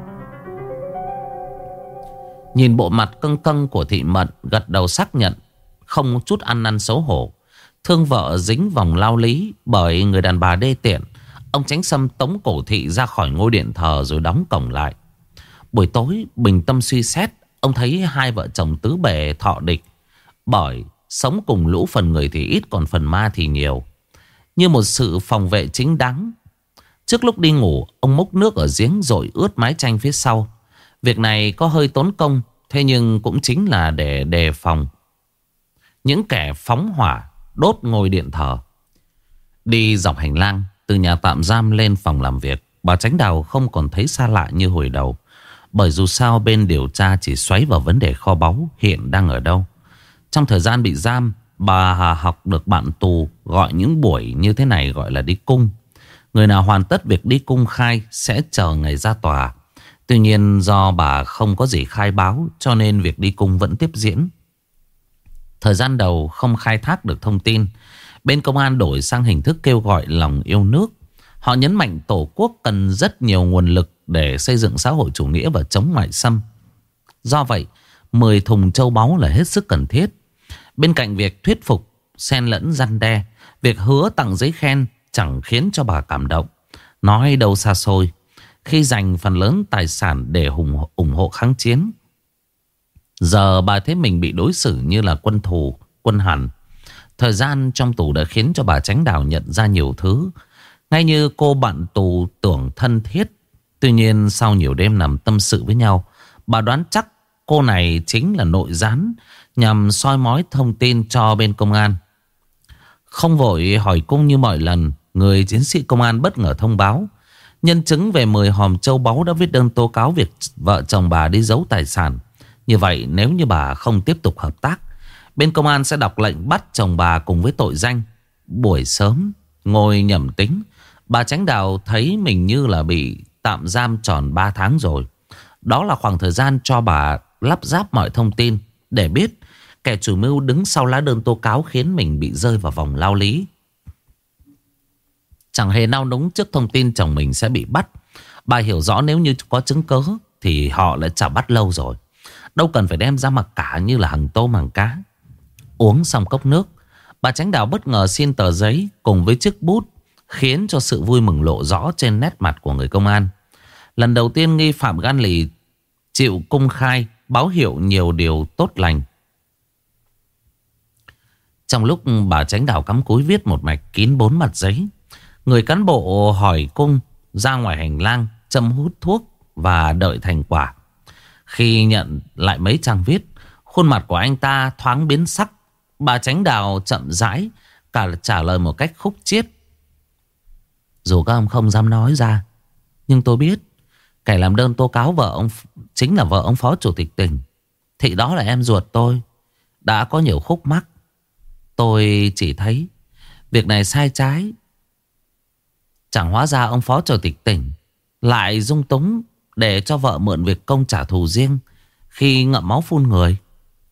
Nhìn bộ mặt căng căng của Thị Mận, gật đầu xác nhận, không chút ăn năn xấu hổ. Thương vợ dính vòng lao lý bởi người đàn bà đê tiện. Ông Chánh Sâm tống cổ Thị ra khỏi ngôi điện thờ rồi đóng cổng lại. Buổi tối bình tâm suy xét, ông thấy hai vợ chồng tứ bề thọ địch. Bởi sống cùng lũ phần người thì ít, còn phần ma thì nhiều. Như một sự phòng vệ chính đáng. Trước lúc đi ngủ, ông múc nước ở giếng rồi ướt mái tranh phía sau. Việc này có hơi tốn công, thế nhưng cũng chính là để đề phòng những kẻ phóng hỏa đốt ngôi điện thờ. Đi dọc hành lang từ nhà tạm giam lên phòng làm việc, bà Chánh Đào không còn thấy xa lạ như hồi đầu. Bởi dù sao bên điều tra chỉ xoáy vào vấn đề kho báu hiện đang ở đâu. Trong thời gian bị giam, bà Hà học được bạn tù gọi những buổi như thế này gọi là đi cung. Người nào hoàn tất việc đi cung khai sẽ chờ ngày ra tòa. Tuy nhiên do bà không có gì khai báo, cho nên việc đi cung vẫn tiếp diễn. Thời gian đầu không khai thác được thông tin, bên công an đổi sang hình thức kêu gọi lòng yêu nước. Họ nhấn mạnh Tổ quốc cần rất nhiều nguồn lực để xây dựng xã hội chủ nghĩa và chống ngoại xâm. Do vậy 10 thùng châu báu là hết sức cần thiết. Bên cạnh việc thuyết phục xen lẫn răn đe, việc hứa tặng giấy khen chẳng khiến cho bà cảm động. Nói đâu xa xôi, khi dành phần lớn tài sản để ủng hộ kháng chiến, giờ bà thấy mình bị đối xử như là quân thù, quân hàn. Thời gian trong tù đã khiến cho bà Chánh Đào nhận ra nhiều thứ. Ngay như cô bạn tù tưởng thân thiết. Tuy nhiên sau nhiều đêm nằm tâm sự với nhau, bà đoán chắc cô này chính là nội gián nhằm soi mói thông tin cho bên công an. Không vội hỏi cung như mọi lần, người chiến sĩ công an bất ngờ thông báo nhân chứng về 10 hòm châu báu đã viết đơn tố cáo việc vợ chồng bà đi giấu tài sản. Như vậy nếu như bà không tiếp tục hợp tác, bên công an sẽ đọc lệnh bắt chồng bà cùng với tội danh. Buổi sớm ngồi nhẩm tính, bà Chánh Đào thấy mình như là bị tạm giam tròn 3 tháng rồi. Đó là khoảng thời gian cho bà lắp ráp mọi thông tin để biết kẻ chủ mưu đứng sau lá đơn tố cáo khiến mình bị rơi vào vòng lao lý. Chẳng hề nao núng trước thông tin chồng mình sẽ bị bắt. Bà hiểu rõ nếu như có chứng cớ thì họ đã chả bắt lâu rồi. Đâu cần phải đem ra mặc cả như là hàng tôm hàng cá. Uống xong cốc nước, bà Chánh Đào bất ngờ xin tờ giấy cùng với chiếc bút, khiến cho sự vui mừng lộ rõ trên nét mặt của người công an. Lần đầu tiên nghi phạm gan lì chịu cung khai, báo hiệu nhiều điều tốt lành. Trong lúc bà Chánh Đào cắm cúi viết một mạch kín 4 mặt giấy, người cán bộ hỏi cung ra ngoài hành lang châm hút thuốc và đợi thành quả. Khi nhận lại mấy trang viết, khuôn mặt của anh ta thoáng biến sắc. Bà Chánh Đào chậm rãi cả trả lời một cách khúc chiết. Dù các ông không dám nói ra, nhưng tôi biết kẻ làm đơn tố cáo vợ ông chính là vợ ông phó chủ tịch tỉnh. Thì đó là em ruột tôi, đã có nhiều khúc mắc. Tôi chỉ thấy việc này sai trái. Chẳng hóa ra ông phó chủ tịch tỉnh lại dung túng để cho vợ mượn việc công trả thù riêng khi ngậm máu phun người.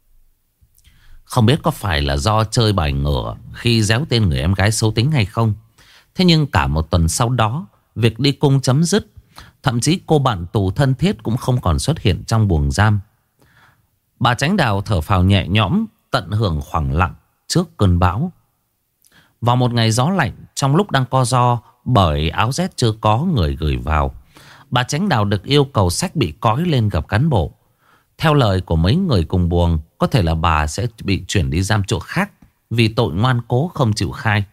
Không biết có phải là do chơi bài ngửa khi réo tên người em gái xấu tính hay không. Thế nhưng cả một tuần sau đó, việc đi cung chấm dứt. Thậm chí cô bạn tù thân thiết cũng không còn xuất hiện trong buồng giam. Bà Chánh Đào thở phào nhẹ nhõm, tận hưởng khoảng lặng trước cơn bão. Vào một ngày gió lạnh, trong lúc đang co ro bởi áo rét chưa có người gửi vào, bà Chánh Đào được yêu cầu xách bị cói lên gặp cán bộ. Theo lời của mấy người cùng buồng, có thể là bà sẽ bị chuyển đi giam chỗ khác vì tội ngoan cố không chịu khai.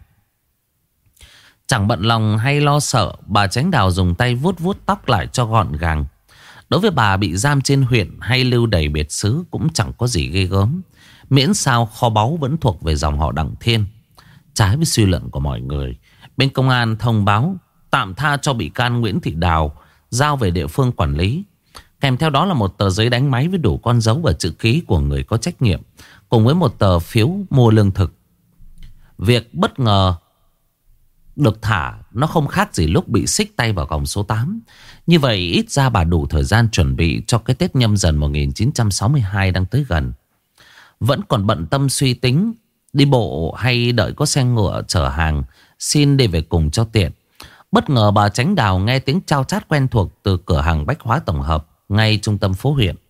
Chẳng bận lòng hay lo sợ, bà Chánh Đào dùng tay vuốt vuốt tóc lại cho gọn gàng. Đối với bà, bị giam trên huyện hay lưu đày biệt xứ cũng chẳng có gì ghê gớm, miễn sao kho báu vẫn thuộc về dòng họ Đặng Thiên. Trái với suy luận của mọi người, bên công an thông báo tạm tha cho bị can Nguyễn Thị Đào, giao về địa phương quản lý. Kèm theo đó là một tờ giấy đánh máy với đủ con dấu và chữ ký của người có trách nhiệm, cùng với một tờ phiếu mua lương thực. Việc bất ngờ được thả nó không khác gì lúc bị xích tay vào còng số 8. Như vậy ít ra bà đủ thời gian chuẩn bị cho cái Tết Nhâm Dần 1962 đang tới gần. Vẫn còn bận tâm suy tính đi bộ hay đợi có xe ngựa chở hàng xin để về cùng cho tiện. Bất ngờ bà Chánh Đào nghe tiếng chao chát quen thuộc từ cửa hàng bách hóa tổng hợp ngay trung tâm phố huyện.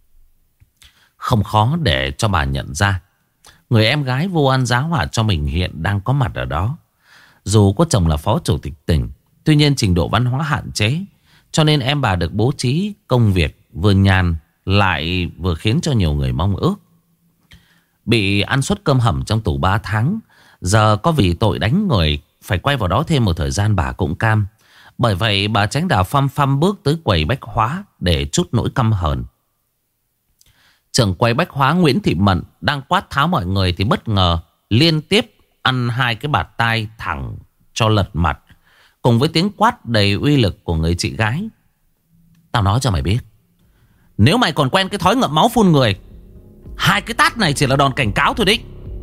Không khó để cho bà nhận ra người em gái vô ăn giá họa cho mình hiện đang có mặt ở đó. Dù có chồng là phó chủ tịch tỉnh, tuy nhiên trình độ văn hóa hạn chế, cho nên em bà được bố trí công việc vừa nhàn lại vừa khiến cho nhiều người mong ước. Bị ăn suất cơm hầm trong tù 3 tháng, giờ có vì tội đánh người phải quay vào đó thêm một thời gian bà cũng cam. Bởi vậy bà Chánh Đào phăm phăm bước tới quầy bách hóa để trút nỗi căm hờn. Trưởng quầy bách hóa Nguyễn Thị Mận đang quát tháo mọi người thì bất ngờ liên tiếp ăn 2 cái bạt tai thẳng cho lật mặt, cùng với tiếng quát đầy uy lực của người chị gái. Tao nói cho mày biết, nếu mày còn quen cái thói ngậm máu phun người, 2 cái tát này chỉ là đòn cảnh cáo thôi đấy.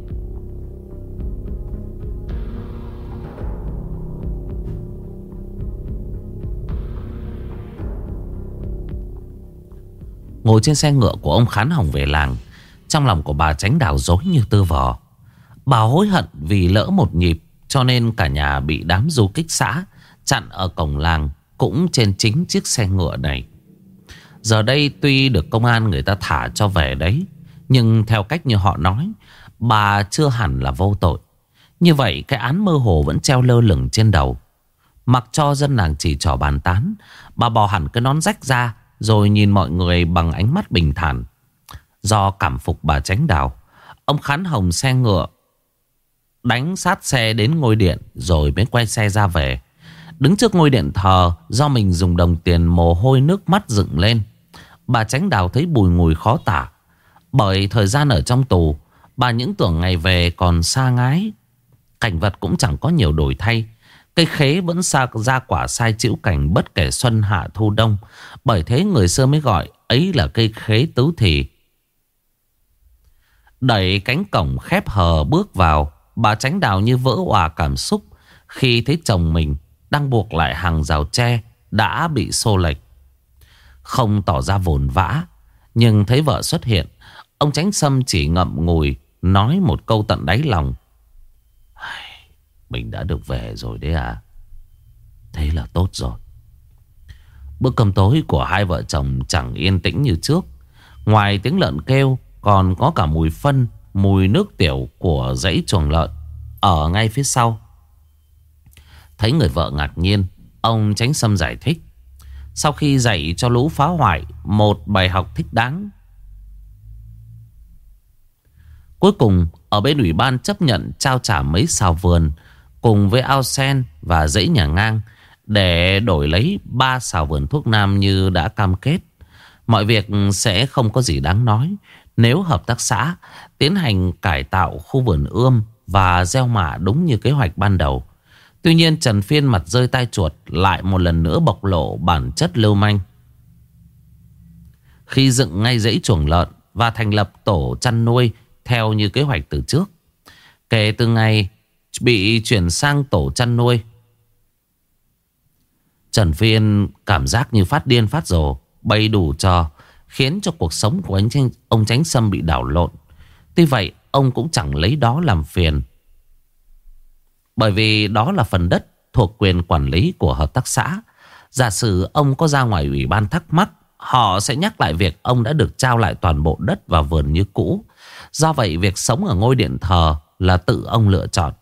Ngồi trên xe ngựa của ông Khán Hồng về làng, trong lòng của bà Chánh Đào rối như tơ vò. Bà hối hận vì lỡ một nhịp, cho nên cả nhà bị đám du kích xã chặn ở cổng làng, cũng trên chính chiếc xe ngựa này. Giờ đây tuy được công an người ta thả cho về đấy, nhưng theo cách như họ nói, bà chưa hẳn là vô tội. Như vậy cái án mơ hồ vẫn treo lơ lửng trên đầu. Mặc cho dân làng chỉ trỏ bàn tán, bà bỏ hẳn cái nón rách ra, rồi nhìn mọi người bằng ánh mắt bình thản. Do cảm phục bà Chánh Đào, ông Khán Hồng xe ngựa đánh sát xe đến ngôi điện, rồi mới quay xe ra về. Đứng trước ngôi điện thờ, do mình dùng đồng tiền mồ hôi nước mắt dựng lên, bà Chánh Đào thấy bùi ngùi khó tả. Bởi thời gian ở trong tù, bà những tưởng ngày về còn xa ngái. Cảnh vật cũng chẳng có nhiều đổi thay. Cây khế vẫn ra quả sai chĩu cảnh bất kể xuân hạ thu đông. Bởi thế người xưa mới gọi ấy là cây khế tứ thì. Đẩy cánh cổng khép hờ bước vào, bà Chánh Đào như vỡ òa cảm xúc khi thấy chồng mình đang buộc lại hàng rào tre đã bị xô lệch. Không tỏ ra vồn vã, nhưng thấy vợ xuất hiện, ông Chánh Sâm chỉ ngậm ngùi nói một câu tận đáy lòng: mình đã được về rồi đấy à? Thế là tốt rồi. Bữa cơm tối của hai vợ chồng chẳng yên tĩnh như trước. Ngoài tiếng lợn kêu, còn có cả mùi phân, mùi nước tiểu của dãy chuồng lợn ở ngay phía sau. Thấy người vợ ngạc nhiên, ông Chánh Sâm giải thích. Sau khi dạy cho lũ phá hoại một bài học thích đáng, cuối cùng ở bên ủy ban chấp nhận trao trả mấy sào vườn cùng với ao sen và dãy nhà ngang để đổi lấy 3 sào vườn thuốc nam như đã cam kết. Mọi việc sẽ không có gì đáng nói nếu hợp tác xã tiến hành cải tạo khu vườn ươm và gieo mạ đúng như kế hoạch ban đầu. Tuy nhiên Trần Phiên mặt rơi tai chuột lại một lần nữa bộc lộ bản chất lưu manh khi dựng ngay dãy chuồng lợn và thành lập tổ chăn nuôi theo như kế hoạch từ trước. Kể từ ngày bị chuyển sang tổ chăn nuôi, Trần Phiên cảm giác như phát điên phát rồ, bày đủ trò, khiến cho cuộc sống của ông Chánh Sâm bị đảo lộn. Tuy vậy, ông cũng chẳng lấy đó làm phiền. Bởi vì đó là phần đất thuộc quyền quản lý của hợp tác xã. Giả sử ông có ra ngoài ủy ban thắc mắc, họ sẽ nhắc lại việc ông đã được trao lại toàn bộ đất và vườn như cũ. Do vậy việc sống ở ngôi điện thờ là tự ông lựa chọn.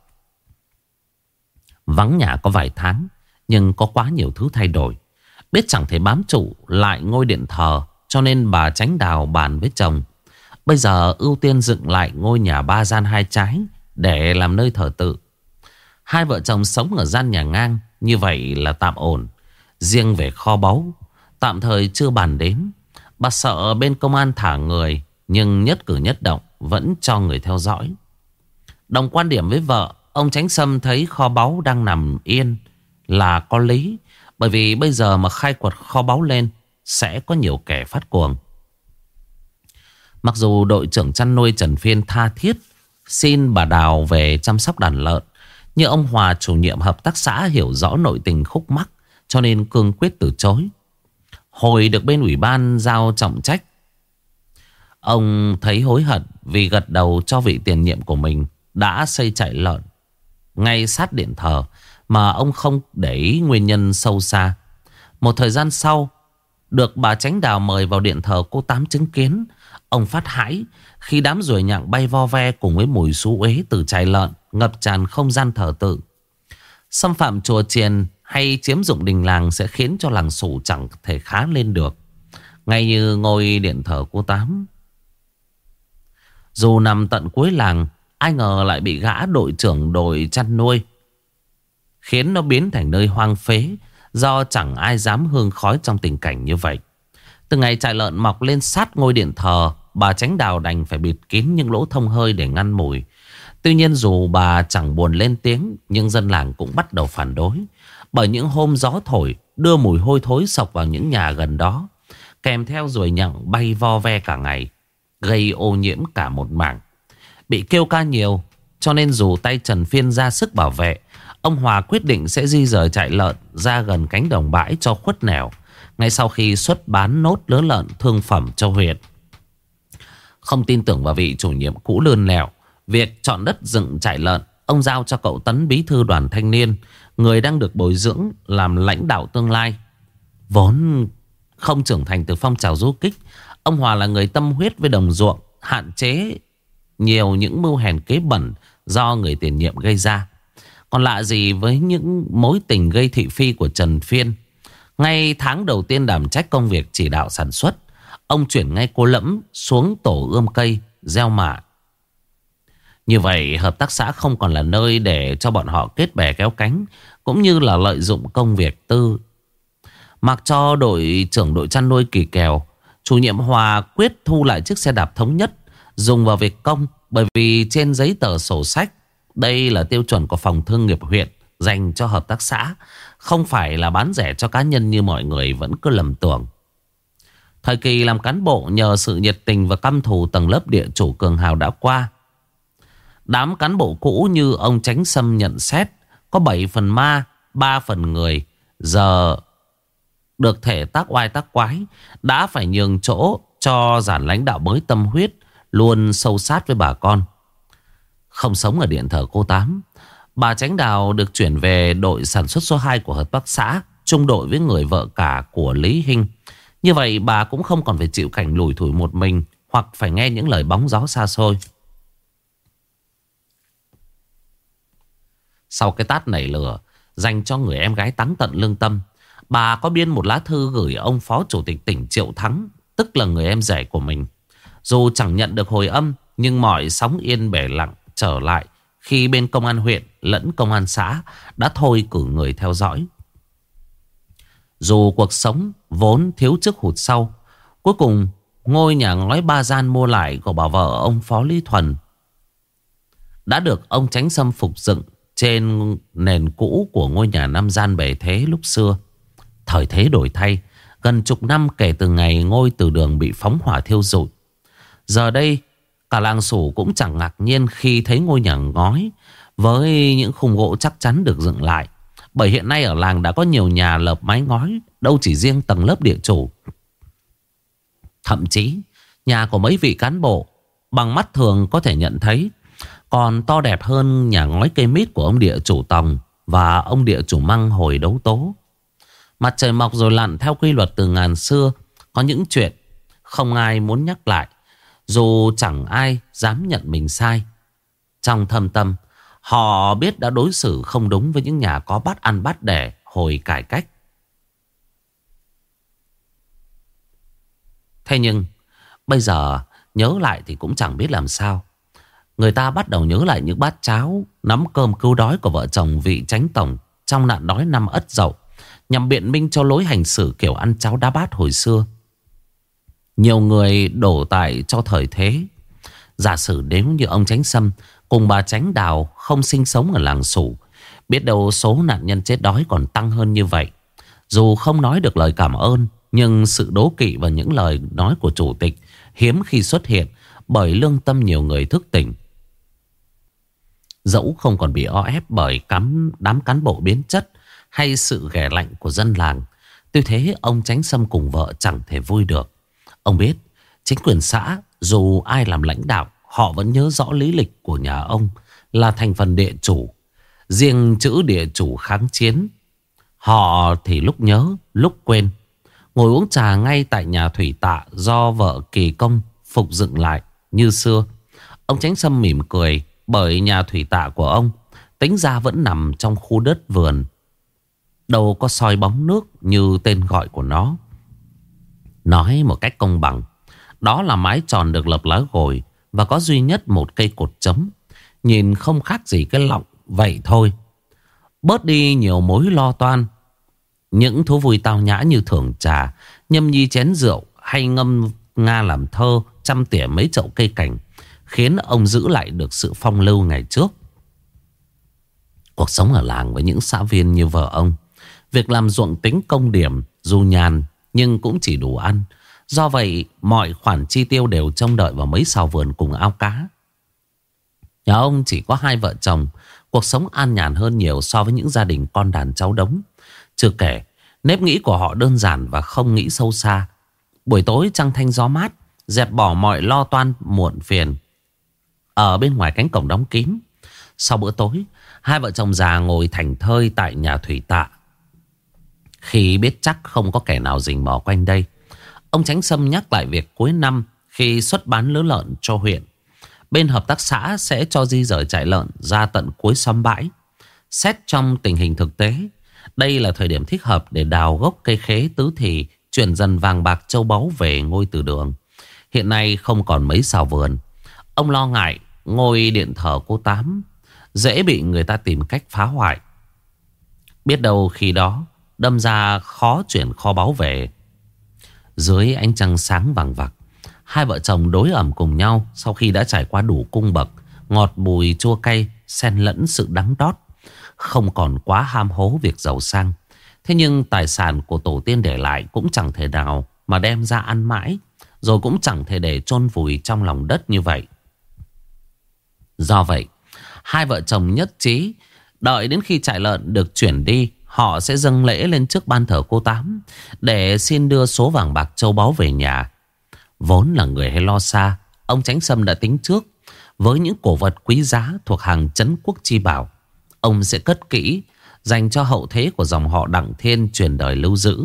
Vắng nhà có vài tháng, nhưng có quá nhiều thứ thay đổi. Biết chẳng thể bám trụ lại ngôi điện thờ, cho nên bà Chánh Đào bàn với chồng. Bây giờ ưu tiên dựng lại ngôi nhà 3 gian 2 trái để làm nơi thờ tự. Hai vợ chồng sống ở gian nhà ngang, như vậy là tạm ổn. Riêng về kho báu, tạm thời chưa bàn đến. Bà sợ bên công an thả người, nhưng nhất cử nhất động vẫn cho người theo dõi. Đồng quan điểm với vợ, ông Chánh Sâm thấy kho báu đang nằm yên là có lý. Bởi vì bây giờ mà khai quật kho báu lên, sẽ có nhiều kẻ phát cuồng. Mặc dù đội trưởng chăn nuôi Trần Phiên tha thiết xin bà Đào về chăm sóc đàn lợn, nhưng ông Hòa, chủ nhiệm hợp tác xã, hiểu rõ nội tình khúc mắc, cho nên cương quyết từ chối. Hồi được bên ủy ban giao trọng trách, ông thấy hối hận vì gật đầu cho vị tiền nhiệm của mình đã xây trại lợn ngay sát điện thờ, mà ông không để ý nguyên nhân sâu xa. Một thời gian sau, được bà Chánh Đào mời vào điện thờ cô Tám chứng kiến, ông phát hãi khi đám ruồi nhặng bay vo ve cùng với mùi xú uế từ trại lợn ngập tràn không gian thờ tự. Xâm phạm chùa chiền hay chiếm dụng đình làng sẽ khiến cho làng Sủ chẳng thể khá lên được. Ngay như ngôi điện thờ cô Tám, dù nằm tận cuối làng, ai ngờ lại bị gã đội trưởng đội chăn nuôi khiến nó biến thành nơi hoang phế, do chẳng ai dám hương khói trong tình cảnh như vậy. Từ ngày trại lợn mọc lên sát ngôi điện thờ, bà Chánh Đào đành phải bịt kín những lỗ thông hơi để ngăn mùi. Tuy nhiên dù bà chẳng buồn lên tiếng, nhưng dân làng cũng bắt đầu phản đối. Bởi những hôm gió thổi đưa mùi hôi thối sộc vào những nhà gần đó, kèm theo ruồi nhặng bay vo ve cả ngày, gây ô nhiễm cả một mảng. Bị kêu ca nhiều, cho nên dù tay Trần Phiên ra sức bảo vệ, ông Hòa quyết định sẽ di rời trại lợn ra gần cánh đồng bãi cho khuất nẻo, ngay sau khi xuất bán nốt lứa lợn thương phẩm cho huyện. Không tin tưởng vào vị chủ nhiệm cũ lươn lẹo, việc chọn đất dựng trại lợn, ông giao cho cậu Tấn, bí thư đoàn thanh niên, người đang được bồi dưỡng làm lãnh đạo tương lai. Vốn không trưởng thành từ phong trào du kích, ông Hòa là người tâm huyết với đồng ruộng, hạn chế nhiều những mưu hèn kế bẩn do người tiền nhiệm gây ra. Còn lạ gì với những mối tình gây thị phi của Trần Phiên. Ngay tháng đầu tiên đảm trách công việc chỉ đạo sản xuất, ông chuyển ngay cô Lẫm xuống tổ ươm cây, gieo mạ. Như vậy hợp tác xã không còn là nơi để cho bọn họ kết bè kéo cánh, cũng như là lợi dụng công việc tư. Mặc cho đội trưởng đội chăn nuôi kỳ kèo, chủ nhiệm Hòa quyết thu lại chiếc xe đạp thống nhất dùng vào việc công. Bởi vì trên giấy tờ sổ sách, đây là tiêu chuẩn của phòng thương nghiệp huyện dành cho hợp tác xã, không phải là bán rẻ cho cá nhân như mọi người vẫn cứ lầm tưởng. Thời kỳ làm cán bộ nhờ sự nhiệt tình và căm thù tầng lớp địa chủ cường hào đã qua. Đám cán bộ cũ như ông Chánh Sâm nhận xét có 7 phần ma, 3 phần người, giờ được thể tác oai tác quái, đã phải nhường chỗ cho dàn lãnh đạo mới tâm huyết, luôn sâu sát với bà con. Không sống ở điện thờ cô Tám, bà Chánh Đào được chuyển về đội sản xuất số 2 của hợp tác xã, chung đội với người vợ cả của Lý Hinh. Như vậy bà cũng không còn phải chịu cảnh lủi thủi một mình, hoặc phải nghe những lời bóng gió xa xôi. Sau cái tát nảy lửa dành cho người em gái táng tận lương tâm, bà có biên một lá thư gửi ông phó chủ tịch tỉnh Triệu Thắng, tức là người em rể của mình. Dù chẳng nhận được hồi âm, nhưng mọi sóng yên bể lặng trở lại khi bên công an huyện lẫn công an xã đã thôi cử người theo dõi. Dù cuộc sống vốn thiếu trước hụt sau, cuối cùng ngôi nhà ngói 3 gian mua lại của bà vợ ông Phó Lý Thuần đã được ông Chánh Sâm phục dựng trên nền cũ của ngôi nhà 5 gian bề thế lúc xưa. Thời thế đổi thay, gần chục năm kể từ ngày ngôi từ đường bị phóng hỏa thiêu rụi. Giờ đây cả làng Sủ cũng chẳng ngạc nhiên khi thấy ngôi nhà ngói với những khung gỗ chắc chắn được dựng lại. Bởi hiện nay ở làng đã có nhiều nhà lợp mái ngói, đâu chỉ riêng tầng lớp địa chủ. Thậm chí nhà của mấy vị cán bộ bằng mắt thường có thể nhận thấy, còn to đẹp hơn nhà ngói cây mít của ông địa chủ Tòng và ông địa chủ Măng hồi đấu tố. Mặt trời mọc rồi lặn theo quy luật từ ngàn xưa. Có những chuyện không ai muốn nhắc lại, dù chẳng ai dám nhận mình sai. Trong thâm tâm, họ biết đã đối xử không đúng với những nhà có bát ăn bát đẻ hồi cải cách. Thế nhưng bây giờ nhớ lại thì cũng chẳng biết làm sao. Người ta bắt đầu nhớ lại những bát cháo nắm cơm cứu đói của vợ chồng vị chánh tổng trong nạn đói năm Ất Dậu, nhằm biện minh cho lối hành xử kiểu ăn cháo đá bát hồi xưa. Nhiều người đổ tại cho thời thế. Giả sử nếu như ông Chánh Sâm cùng bà Chánh Đào không sinh sống ở làng Sủ, biết đâu số nạn nhân chết đói còn tăng hơn như vậy. Dù không nói được lời cảm ơn, nhưng sự đố kỵ và những lời nói của chủ tịch hiếm khi xuất hiện, bởi lương tâm nhiều người thức tỉnh. Dẫu không còn bị o ép bởi đám cán bộ biến chất hay sự ghẻ lạnh của dân làng, tuy thế ông Chánh Sâm cùng vợ chẳng thể vui được. Ông biết chính quyền xã dù ai làm lãnh đạo, họ vẫn nhớ rõ lý lịch của nhà ông là thành phần địa chủ. Riêng chữ địa chủ kháng chiến, họ thì lúc nhớ lúc quên. Ngồi uống trà ngay tại nhà thủy tạ do vợ kỳ công phục dựng lại như xưa. Ông Chánh Sâm mỉm cười, bởi nhà thủy tạ của ông tính ra vẫn nằm trong khu đất vườn, đâu có soi bóng nước như tên gọi của nó. Nói một cách công bằng, đó là mái tròn được lập lá gồi và có duy nhất một cây cột chấm, nhìn không khác gì cái lọng vậy thôi. Bớt đi nhiều mối lo toan, những thú vui tao nhã như thưởng trà, nhâm nhi chén rượu hay ngâm nga làm thơ, chăm tỉa mấy chậu cây cảnh, khiến ông giữ lại được sự phong lưu ngày trước. Cuộc sống ở làng với những xã viên như vợ ông, việc làm ruộng tính công điểm dù nhàn nhưng cũng chỉ đủ ăn. Do vậy mọi khoản chi tiêu đều trông đợi vào mấy sào vườn cùng ao cá. Nhà ông chỉ có hai vợ chồng, cuộc sống an nhàn hơn nhiều so với những gia đình con đàn cháu đống. Chưa kể nếp nghĩ của họ đơn giản và không nghĩ sâu xa. Buổi tối trăng thanh gió mát, dẹp bỏ mọi lo toan muộn phiền. Ở bên ngoài cánh cổng đóng kín, sau bữa tối, hai vợ chồng già ngồi thảnh thơi tại nhà thủy tạ. Khi biết chắc không có kẻ nào rình mò quanh đây, ông Chánh Sâm nhắc lại việc cuối năm khi xuất bán lứa lợn cho huyện, bên hợp tác xã sẽ cho di rời trại lợn ra tận cuối xóm bãi. Xét trong tình hình thực tế, đây là thời điểm thích hợp để đào gốc cây khế tứ thì, chuyển dần vàng bạc châu báu về ngôi từ đường. Hiện nay không còn mấy sào vườn. Ông lo ngại ngôi điện thờ cô Tám dễ bị người ta tìm cách phá hoại. Biết đâu khi đó đâm ra khó chuyển kho báu về. Dưới ánh trăng sáng vàng vặc, hai vợ chồng đối ẩm cùng nhau sau khi đã trải qua đủ cung bậc, ngọt bùi chua cay, xen lẫn sự đắng đót. Không còn quá ham hố việc giàu sang. Thế nhưng tài sản của tổ tiên để lại cũng chẳng thể nào mà đem ra ăn mãi, rồi cũng chẳng thể để chôn vùi trong lòng đất như vậy. Do vậy, hai vợ chồng nhất trí đợi đến khi trại lợn được chuyển đi, họ sẽ dâng lễ lên trước ban thờ cô Tám để xin đưa số vàng bạc châu báu về nhà. Vốn là người hay lo xa, ông Chánh Sâm đã tính trước. Với những cổ vật quý giá thuộc hàng trấn quốc chi bảo, ông sẽ cất kỹ, dành cho hậu thế của dòng họ Đặng Thiên truyền đời lưu giữ.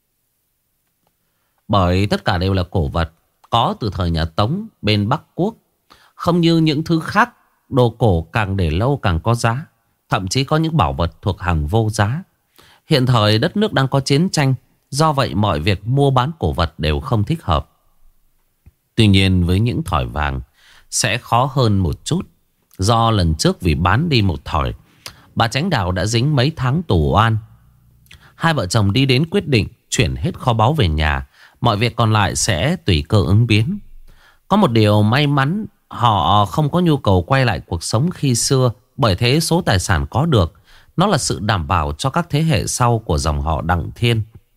Bởi tất cả đều là cổ vật có từ thời nhà Tống bên Bắc Quốc. Không như những thứ khác, đồ cổ càng để lâu càng có giá. Thậm chí có những bảo vật thuộc hàng vô giá. Hiện thời đất nước đang có chiến tranh, do vậy mọi việc mua bán cổ vật đều không thích hợp. Tuy nhiên với những thỏi vàng sẽ khó hơn một chút. Do lần trước vì bán đi một thỏi, bà Chánh Đào đã dính mấy tháng tù oan. Hai vợ chồng đi đến quyết định chuyển hết kho báu về nhà. Mọi việc còn lại sẽ tùy cơ ứng biến. Có một điều may mắn, họ không có nhu cầu quay lại cuộc sống khi xưa. Bởi thế số tài sản có được, nó là sự đảm bảo cho các thế hệ sau của dòng họ Đặng Thiên.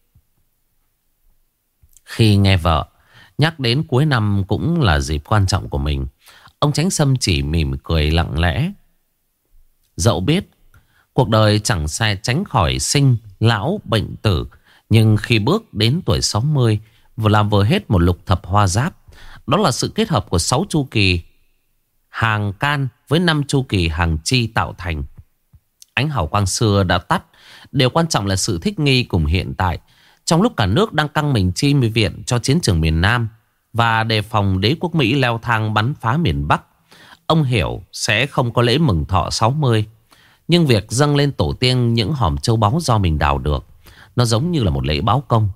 Khi nghe vợ nhắc đến cuối năm cũng là dịp quan trọng của mình, ông Chánh Sâm chỉ mỉm cười lặng lẽ. Dẫu biết cuộc đời chẳng sai tránh khỏi sinh, lão, bệnh tử, nhưng khi bước đến tuổi 60 vừa làm vừa hết một lục thập hoa giáp, đó là sự kết hợp của 6 chu kỳ hàng can với 5 chu kỳ hàng chi tạo thành. Ánh hào quang xưa đã tắt. Điều quan trọng là sự thích nghi cùng hiện tại. Trong lúc cả nước đang căng mình chi viện cho chiến trường miền Nam và đề phòng đế quốc Mỹ leo thang bắn phá miền Bắc, ông hiểu sẽ không có lễ mừng thọ 60. Nhưng việc dâng lên tổ tiên những hòm châu báu do mình đào được, nó giống như là một lễ báo công.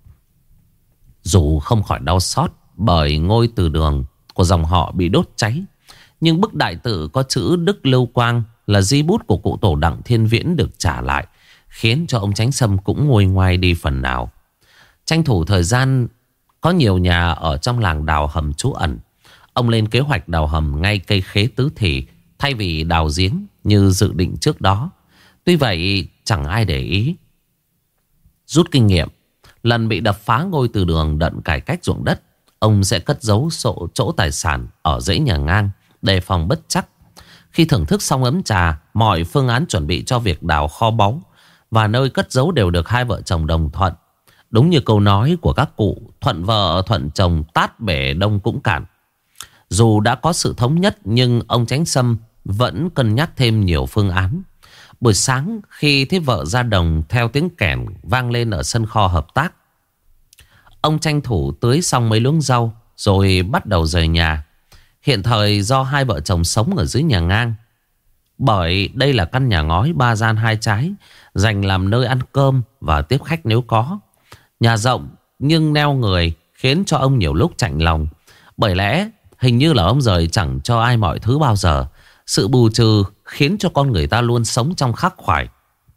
Dù không khỏi đau xót bởi ngôi từ đường của dòng họ bị đốt cháy, nhưng bức đại tự có chữ Đức Lưu Quang là di bút của cụ tổ Đặng Thiên Viễn được trả lại, khiến cho ông Chánh Sâm cũng nguôi ngoai đi phần nào. Tranh thủ thời gian, có nhiều nhà ở trong làng đào hầm trú ẩn. Ông lên kế hoạch đào hầm ngay cây khế tứ thị thay vì đào giếng như dự định trước đó. Tuy vậy chẳng ai để ý. Rút kinh nghiệm, lần bị đập phá ngôi từ đường đận cải cách ruộng đất, ông sẽ cất giấu chỗ tài sản ở dãy nhà ngang, đề phòng bất trắc. Khi thưởng thức xong ấm trà, mọi phương án chuẩn bị cho việc đào kho báu và nơi cất giấu đều được hai vợ chồng đồng thuận. Đúng như câu nói của các cụ, thuận vợ thuận chồng, tát bể đông cũng cạn. Dù đã có sự thống nhất, nhưng ông Chánh Sâm vẫn cân nhắc thêm nhiều phương án. Buổi sáng khi thấy vợ ra đồng theo tiếng kèn vang lên ở sân kho hợp tác, ông tranh thủ tưới xong mấy luống rau rồi bắt đầu rời nhà. Hiện thời do hai vợ chồng sống ở dưới nhà ngang, bởi đây là căn nhà ngói 3 gian 2 trái, dành làm nơi ăn cơm và tiếp khách nếu có. Nhà rộng nhưng neo người, khiến cho ông nhiều lúc chạnh lòng. Bởi lẽ hình như là ông rời chẳng cho ai mọi thứ bao giờ. Sự bù trừ khiến cho con người ta luôn sống trong khắc khoải.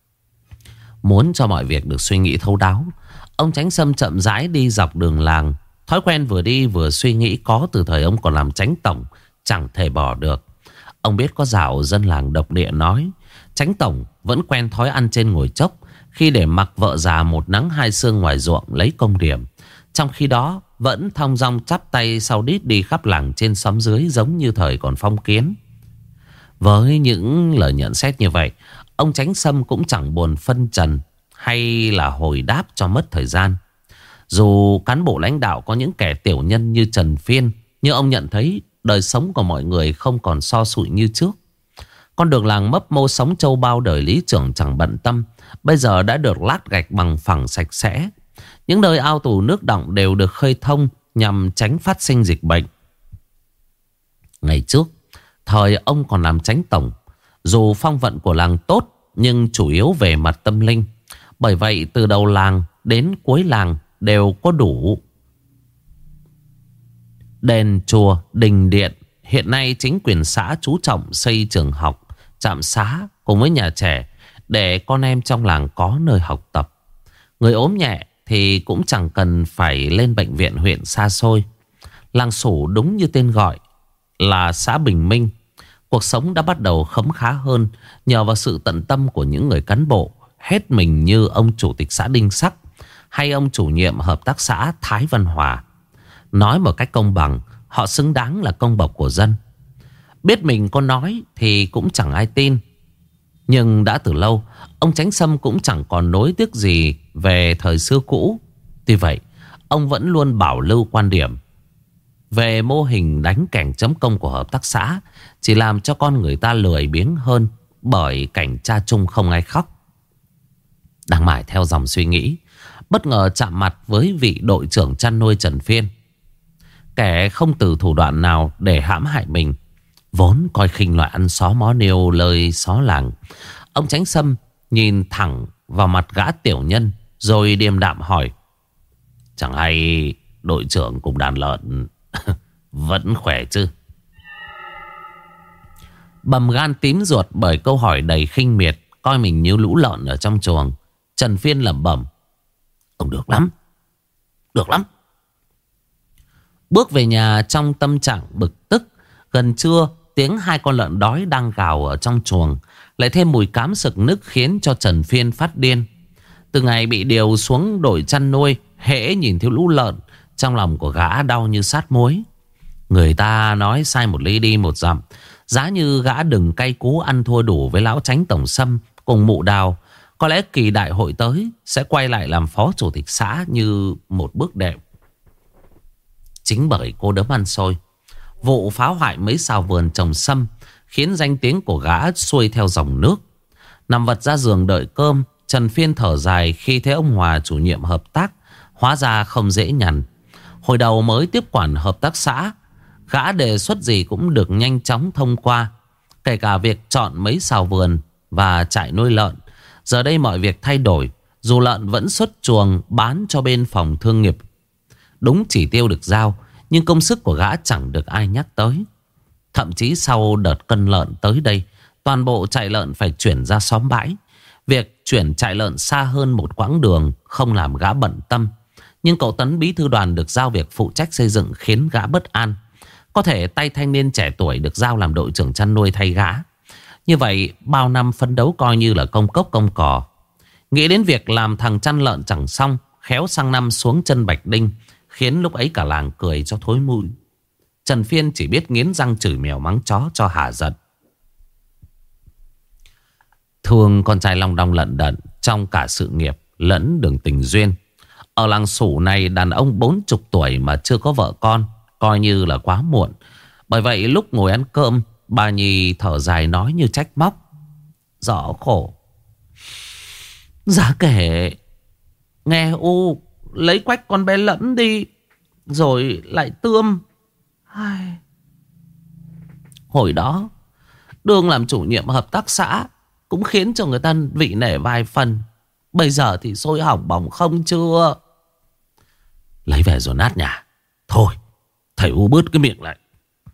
Muốn cho mọi việc được suy nghĩ thấu đáo, ông Chánh Sâm chậm rãi đi dọc đường làng. Thói quen vừa đi vừa suy nghĩ có từ thời ông còn làm chánh tổng, chẳng thể bỏ được. Ông biết có dạo dân làng độc địa nói chánh tổng vẫn quen thói ăn trên ngồi chốc, khi để mặc vợ già một nắng hai sương ngoài ruộng lấy công điểm. Trong khi đó vẫn thong dong chắp tay sau đít đi khắp làng trên xóm dưới, giống như thời còn phong kiến. Với những lời nhận xét như vậy, ông Chánh Sâm cũng chẳng buồn phân trần hay là hồi đáp cho mất thời gian. Dù cán bộ lãnh đạo có những kẻ tiểu nhân như Trần Phiên, nhưng ông nhận thấy đời sống của mọi người không còn so sụi như trước. Con đường làng mấp mô sống châu bao đời lý trưởng chẳng bận tâm, bây giờ đã được lát gạch bằng phẳng sạch sẽ. Những nơi ao tù nước đọng đều được khơi thông nhằm tránh phát sinh dịch bệnh. Ngày trước, thời ông còn làm chánh tổng, dù phong vận của làng tốt nhưng chủ yếu về mặt tâm linh. Bởi vậy từ đầu làng đến cuối làng đều có đủ đền, chùa, đình điện. Hiện nay chính quyền xã chú trọng xây trường học, trạm xá cùng với nhà trẻ để con em trong làng có nơi học tập. Người ốm nhẹ thì cũng chẳng cần phải lên bệnh viện huyện xa xôi. Làng Sủ đúng như tên gọi là xã bình minh. Cuộc sống đã bắt đầu khấm khá hơn nhờ vào sự tận tâm của những người cán bộ hết mình như ông chủ tịch xã Đinh Sắc hay ông chủ nhiệm hợp tác xã Thái Văn Hòa. Nói một cách công bằng, họ xứng đáng là công bộc của dân. Biết mình có nói thì cũng chẳng ai tin. Nhưng đã từ lâu, ông Chánh Sâm cũng chẳng còn nối tiếc gì về thời xưa cũ. Tuy vậy, ông vẫn luôn bảo lưu quan điểm về mô hình đánh kẻng chấm công của hợp tác xã chỉ làm cho con người ta lười biếng hơn, bởi cảnh cha chung không ai khóc. Đang mải theo dòng suy nghĩ, bất ngờ chạm mặt với vị đội trưởng chăn nuôi Trần Phiên, kẻ không từ thủ đoạn nào để hãm hại mình. Vốn coi khinh loại ăn xó mó nêu lời xó làng, ông Chánh Sâm nhìn thẳng vào mặt gã tiểu nhân rồi điềm đạm hỏi: chẳng hay đội trưởng cùng đàn lợn vẫn khỏe chứ? Bầm gan tím ruột bởi câu hỏi đầy khinh miệt, coi mình như lũ lợn ở trong chuồng, Trần Phiên lẩm bẩm: ông được lắm, được lắm. Bước về nhà trong tâm trạng bực tức. Gần trưa, tiếng hai con lợn đói đang gào ở trong chuồng, lại thêm mùi cám sực nức khiến cho Trần Phiên phát điên. Từ ngày bị điều xuống đội chăn nuôi, hễ nhìn thấy lũ lợn, trong lòng của gã đau như sát muối. Người ta nói sai một ly đi một dặm. Giá như gã đừng cay cú ăn thua đủ với lão Chánh tổng Sâm cùng mụ Đào, có lẽ kỳ đại hội tới sẽ quay lại làm phó chủ tịch xã như một bước đệm. Chính bởi cô đấm ăn xôi, vụ phá hoại mấy sào vườn trồng sâm khiến danh tiếng của gã xuôi theo dòng nước. Nằm vật ra giường đợi cơm, Trần Phiên thở dài khi thấy ông Hòa chủ nhiệm hợp tác hóa ra không dễ nhằn. Hồi đầu mới tiếp quản hợp tác xã, gã đề xuất gì cũng được nhanh chóng thông qua, kể cả việc chọn mấy sào vườn và trại nuôi lợn. Giờ đây mọi việc thay đổi, dù lợn vẫn xuất chuồng bán cho bên phòng thương nghiệp đúng chỉ tiêu được giao, nhưng công sức của gã chẳng được ai nhắc tới. Thậm chí sau đợt cân lợn tới đây, toàn bộ trại lợn phải chuyển ra xóm bãi. Việc chuyển trại lợn xa hơn một quãng đường không làm gã bận tâm, nhưng cậu Tấn bí thư đoàn được giao việc phụ trách xây dựng khiến gã bất an. Có thể tay thanh niên trẻ tuổi được giao làm đội trưởng chăn nuôi thay gã. Như vậy bao năm phấn đấu coi như là công cốc công cỏ. Nghĩ đến việc làm thằng chăn lợn chẳng xong, khéo sang năm xuống chân Bạch Đinh, khiến lúc ấy cả làng cười cho thối mũi. Trần Phiên chỉ biết nghiến răng chửi mèo mắng chó cho hả giận. Thương con trai long đong lận đận trong cả sự nghiệp lẫn đường tình duyên. Ở làng Sủ này đàn ông 40 tuổi mà chưa có vợ con coi như là quá muộn. Bởi vậy lúc ngồi ăn cơm, bà Nhi thở dài nói như trách móc: "Rõ khổ. Giá kể nghe u lấy quách con bé Lẫn đi, rồi lại tươm. Hồi đó Đương làm chủ nhiệm hợp tác xã cũng khiến cho người ta vị nể vài phần. Bây giờ thì sôi hỏng bỏng không chưa. Lấy về rồi nát nhà. Thôi thầy u bớt cái miệng lại."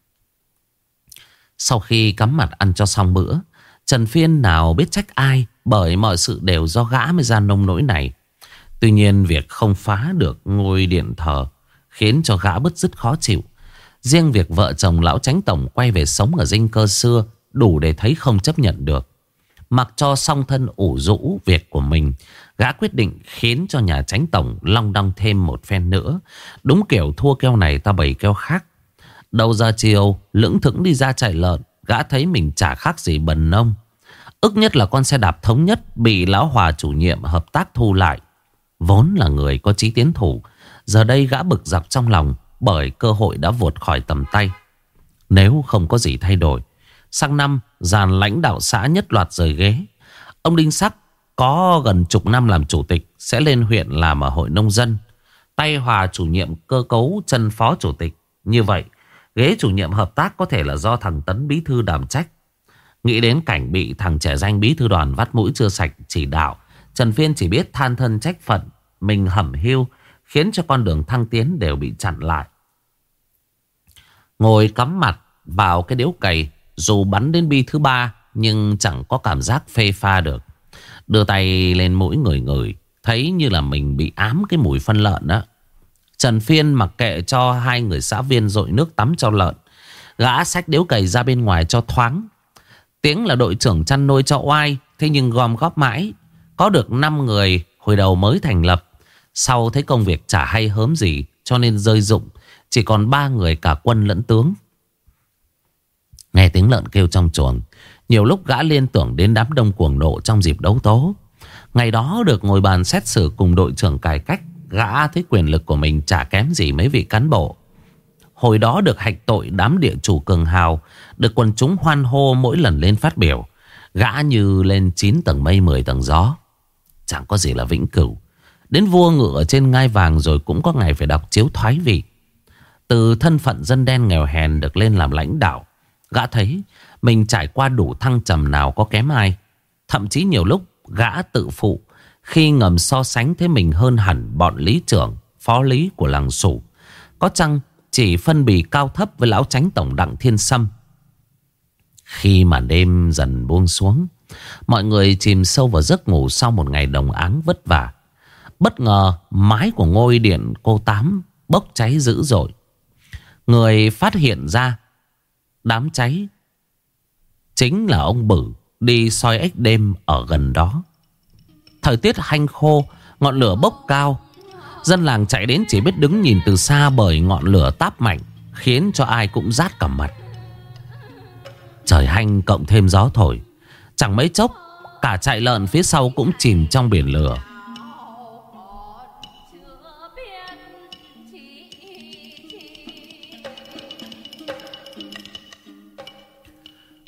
Sau khi cắm mặt ăn cho xong bữa, Trần Phiên nào biết trách ai, bởi mọi sự đều do gã mới ra nông nỗi này. Tuy nhiên việc không phá được ngôi điện thờ khiến cho gã bứt rứt khó chịu. Riêng việc vợ chồng lão Chánh Tổng quay về sống ở dinh cơ xưa đủ để thấy không chấp nhận được. Mặc cho song thân ủ rũ việc của mình, gã quyết định khiến cho nhà Chánh Tổng long đong thêm một phen nữa. Đúng kiểu thua keo này ta bày keo khác. Đầu giờ chiều lững thững đi ra chạy lợn, gã thấy mình chả khác gì bần nông. Ức nhất là con xe đạp thống nhất bị lão Hòa chủ nhiệm hợp tác thu lại. Vốn là người có chí tiến thủ, giờ đây gã bực dọc trong lòng bởi cơ hội đã vụt khỏi tầm tay. Nếu không có gì thay đổi, sang năm dàn lãnh đạo xã nhất loạt rời ghế. Ông Đinh Sắc có gần chục năm làm chủ tịch sẽ lên huyện làm ở hội nông dân. Tay Hòa chủ nhiệm cơ cấu chân phó chủ tịch. Như vậy ghế chủ nhiệm hợp tác có thể là do thằng Tấn bí thư đảm trách. Nghĩ đến cảnh bị thằng trẻ danh bí thư đoàn vắt mũi chưa sạch chỉ đạo, Trần Phiên chỉ biết than thân trách phận. Mình hẩm hiu khiến cho con đường thăng tiến đều bị chặn lại. Ngồi cắm mặt vào cái điếu cày, dù bắn đến bi thứ 3 nhưng chẳng có cảm giác phê pha được. Đưa tay lên mũi ngửi ngửi, thấy như là mình bị ám cái mùi phân lợn đó. Trần Phiên mặc kệ cho hai người xã viên dội nước tắm cho lợn. Gã xách điếu cày ra bên ngoài cho thoáng. Tiếng là đội trưởng chăn nuôi cho oai, thế nhưng gom góp mãi có được 5 người hồi đầu mới thành lập. Sau thấy công việc chả hay hớm gì cho nên rơi rụng, chỉ còn 3 người cả quân lẫn tướng. Nghe tiếng lợn kêu trong chuồng, nhiều lúc gã liên tưởng đến đám đông cuồng nộ trong dịp đấu tố. Ngày đó được ngồi bàn xét xử cùng đội trưởng cải cách, gã thấy quyền lực của mình chả kém gì mấy vị cán bộ. Hồi đó được hạch tội đám địa chủ cường hào, được quần chúng hoan hô mỗi lần lên phát biểu. Gã như lên 9 tầng mây 10 tầng gió. Chẳng có gì là vĩnh cửu. Đến vua ngựa trên ngai vàng rồi cũng có ngày phải đọc chiếu thoái vị. Từ thân phận dân đen nghèo hèn được lên làm lãnh đạo, gã thấy mình trải qua đủ thăng trầm nào có kém ai. Thậm chí nhiều lúc gã tự phụ khi ngầm so sánh thấy mình hơn hẳn bọn lý trưởng, phó lý của làng Sủ. Có chăng chỉ phân bì cao thấp với lão Chánh Tổng Đặng Thiên Sâm. Khi mà đêm dần buông xuống, mọi người chìm sâu vào giấc ngủ sau một ngày đồng áng vất vả. Bất ngờ mái của ngôi điện cô Tám bốc cháy dữ dội. Người phát hiện ra đám cháy chính là ông Bử đi soi ếch đêm ở gần đó. Thời tiết hanh khô, ngọn lửa bốc cao. Dân làng chạy đến chỉ biết đứng nhìn từ xa bởi ngọn lửa táp mạnh khiến cho ai cũng rát cả mặt. Trời hanh cộng thêm gió thổi, chẳng mấy chốc cả trại lợn phía sau cũng chìm trong biển lửa.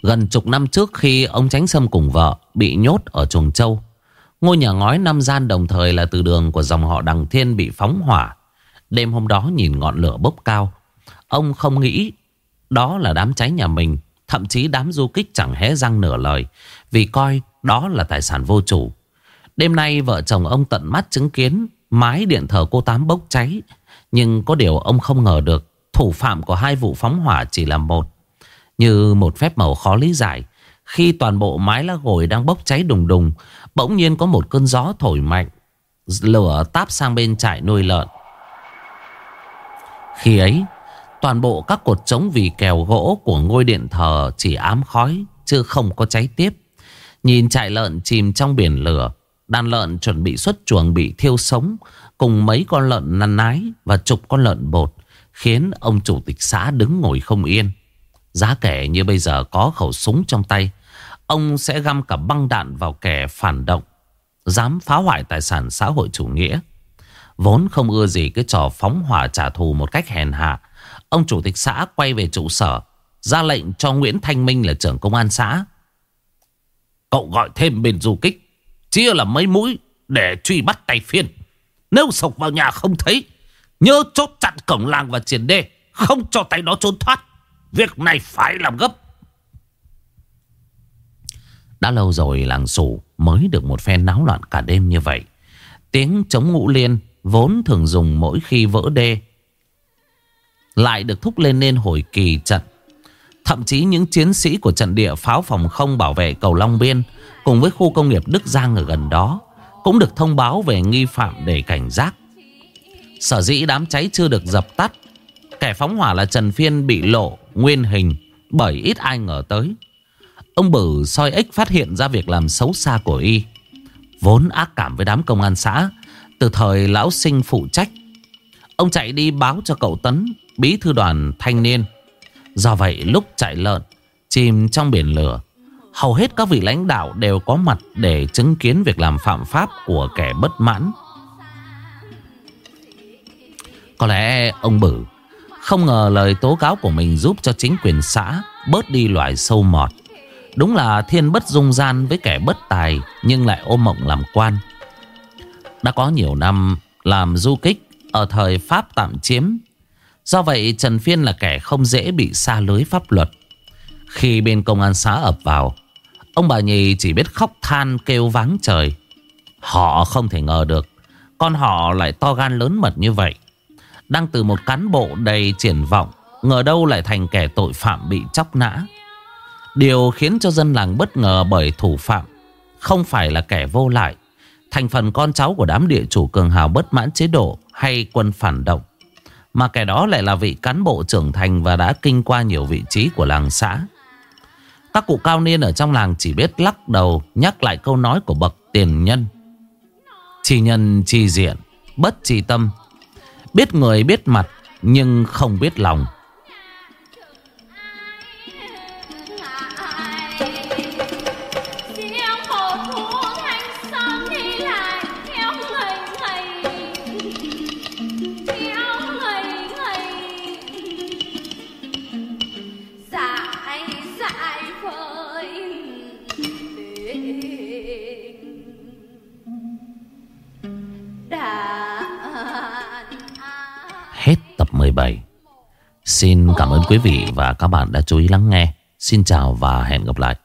Gần chục năm trước khi ông Chánh Sâm cùng vợ bị nhốt ở chuồng trâu, ngôi nhà ngói 5 gian đồng thời là từ đường của dòng họ Đằng Thiên bị phóng hỏa. Đêm hôm đó nhìn ngọn lửa bốc cao, ông không nghĩ đó là đám cháy nhà mình. Thậm chí đám du kích chẳng hé răng nửa lời, vì coi đó là tài sản vô chủ. Đêm nay vợ chồng ông tận mắt chứng kiến mái điện thờ cô Tám bốc cháy. Nhưng có điều ông không ngờ được thủ phạm của hai vụ phóng hỏa chỉ là một. Như một phép màu khó lý giải, khi toàn bộ mái lá gồi đang bốc cháy đùng đùng, bỗng nhiên có một cơn gió thổi mạnh, lửa táp sang bên trại nuôi lợn. Khi ấy, toàn bộ các cột trống vì kèo gỗ của ngôi điện thờ chỉ ám khói chứ không có cháy tiếp. Nhìn trại lợn chìm trong biển lửa, đàn lợn chuẩn bị xuất chuồng bị thiêu sống, cùng mấy con lợn năn nái và chục con lợn bột, khiến ông chủ tịch xã đứng ngồi không yên. Giá kể như bây giờ có khẩu súng trong tay, ông sẽ găm cả băng đạn vào kẻ phản động dám phá hoại tài sản xã hội chủ nghĩa. Vốn không ưa gì cái trò phóng hỏa trả thù một cách hèn hạ, ông chủ tịch xã quay về trụ sở, ra lệnh cho Nguyễn Thanh Minh là trưởng công an xã: cậu gọi thêm bên du kích, chia làm mấy mũi để truy bắt tay phiên. Nếu sộc vào nhà không thấy, nhớ chốt chặn cổng làng và triền đê, không cho tay đó trốn thoát. Việc này phải làm gấp. Đã lâu rồi làng Sủ mới được một phen náo loạn cả đêm như vậy. Tiếng trống ngũ liên vốn thường dùng mỗi khi vỡ đê lại được thúc lên nên hồi kỳ trận. Thậm chí những chiến sĩ của trận địa pháo phòng không bảo vệ cầu Long Biên cùng với khu công nghiệp Đức Giang ở gần đó cũng được thông báo về nghi phạm để cảnh giác. Sở dĩ đám cháy chưa được dập tắt, kẻ phóng hỏa là Trần Phiên bị lộ nguyên hình bởi ít ai ngờ tới. Ông Bử soi ếch phát hiện ra việc làm xấu xa của y. Vốn ác cảm với đám công an xã từ thời lão Sinh phụ trách, ông chạy đi báo cho cậu Tấn, bí thư đoàn thanh niên. Do vậy lúc trại lợn chìm trong biển lửa, hầu hết các vị lãnh đạo đều có mặt để chứng kiến việc làm phạm pháp của kẻ bất mãn. Có lẽ ông Bử không ngờ lời tố cáo của mình giúp cho chính quyền xã bớt đi loại sâu mọt. Đúng là thiên bất dung gian với kẻ bất tài nhưng lại ôm mộng làm quan. Đã có nhiều năm làm du kích ở thời Pháp tạm chiếm, do vậy Trần Phiên là kẻ không dễ bị sa lưới pháp luật. Khi bên công an xã ập vào, ông bà Nhì chỉ biết khóc than kêu váng trời. Họ không thể ngờ được con họ lại to gan lớn mật như vậy. Đang từ một cán bộ đầy triển vọng, ngờ đâu lại thành kẻ tội phạm bị chóc nã. Điều khiến cho dân làng bất ngờ bởi thủ phạm không phải là kẻ vô lại, thành phần con cháu của đám địa chủ cường hào bất mãn chế độ hay quân phản động, mà kẻ đó lại là vị cán bộ trưởng thành và đã kinh qua nhiều vị trí của làng xã. Các cụ cao niên ở trong làng chỉ biết lắc đầu nhắc lại câu nói của bậc tiền nhân: chi nhân chi diện, bất chi tâm. Biết người biết mặt nhưng không biết lòng. Hết tập 17. Xin cảm ơn quý vị và các bạn đã chú ý lắng nghe. Xin chào và hẹn gặp lại.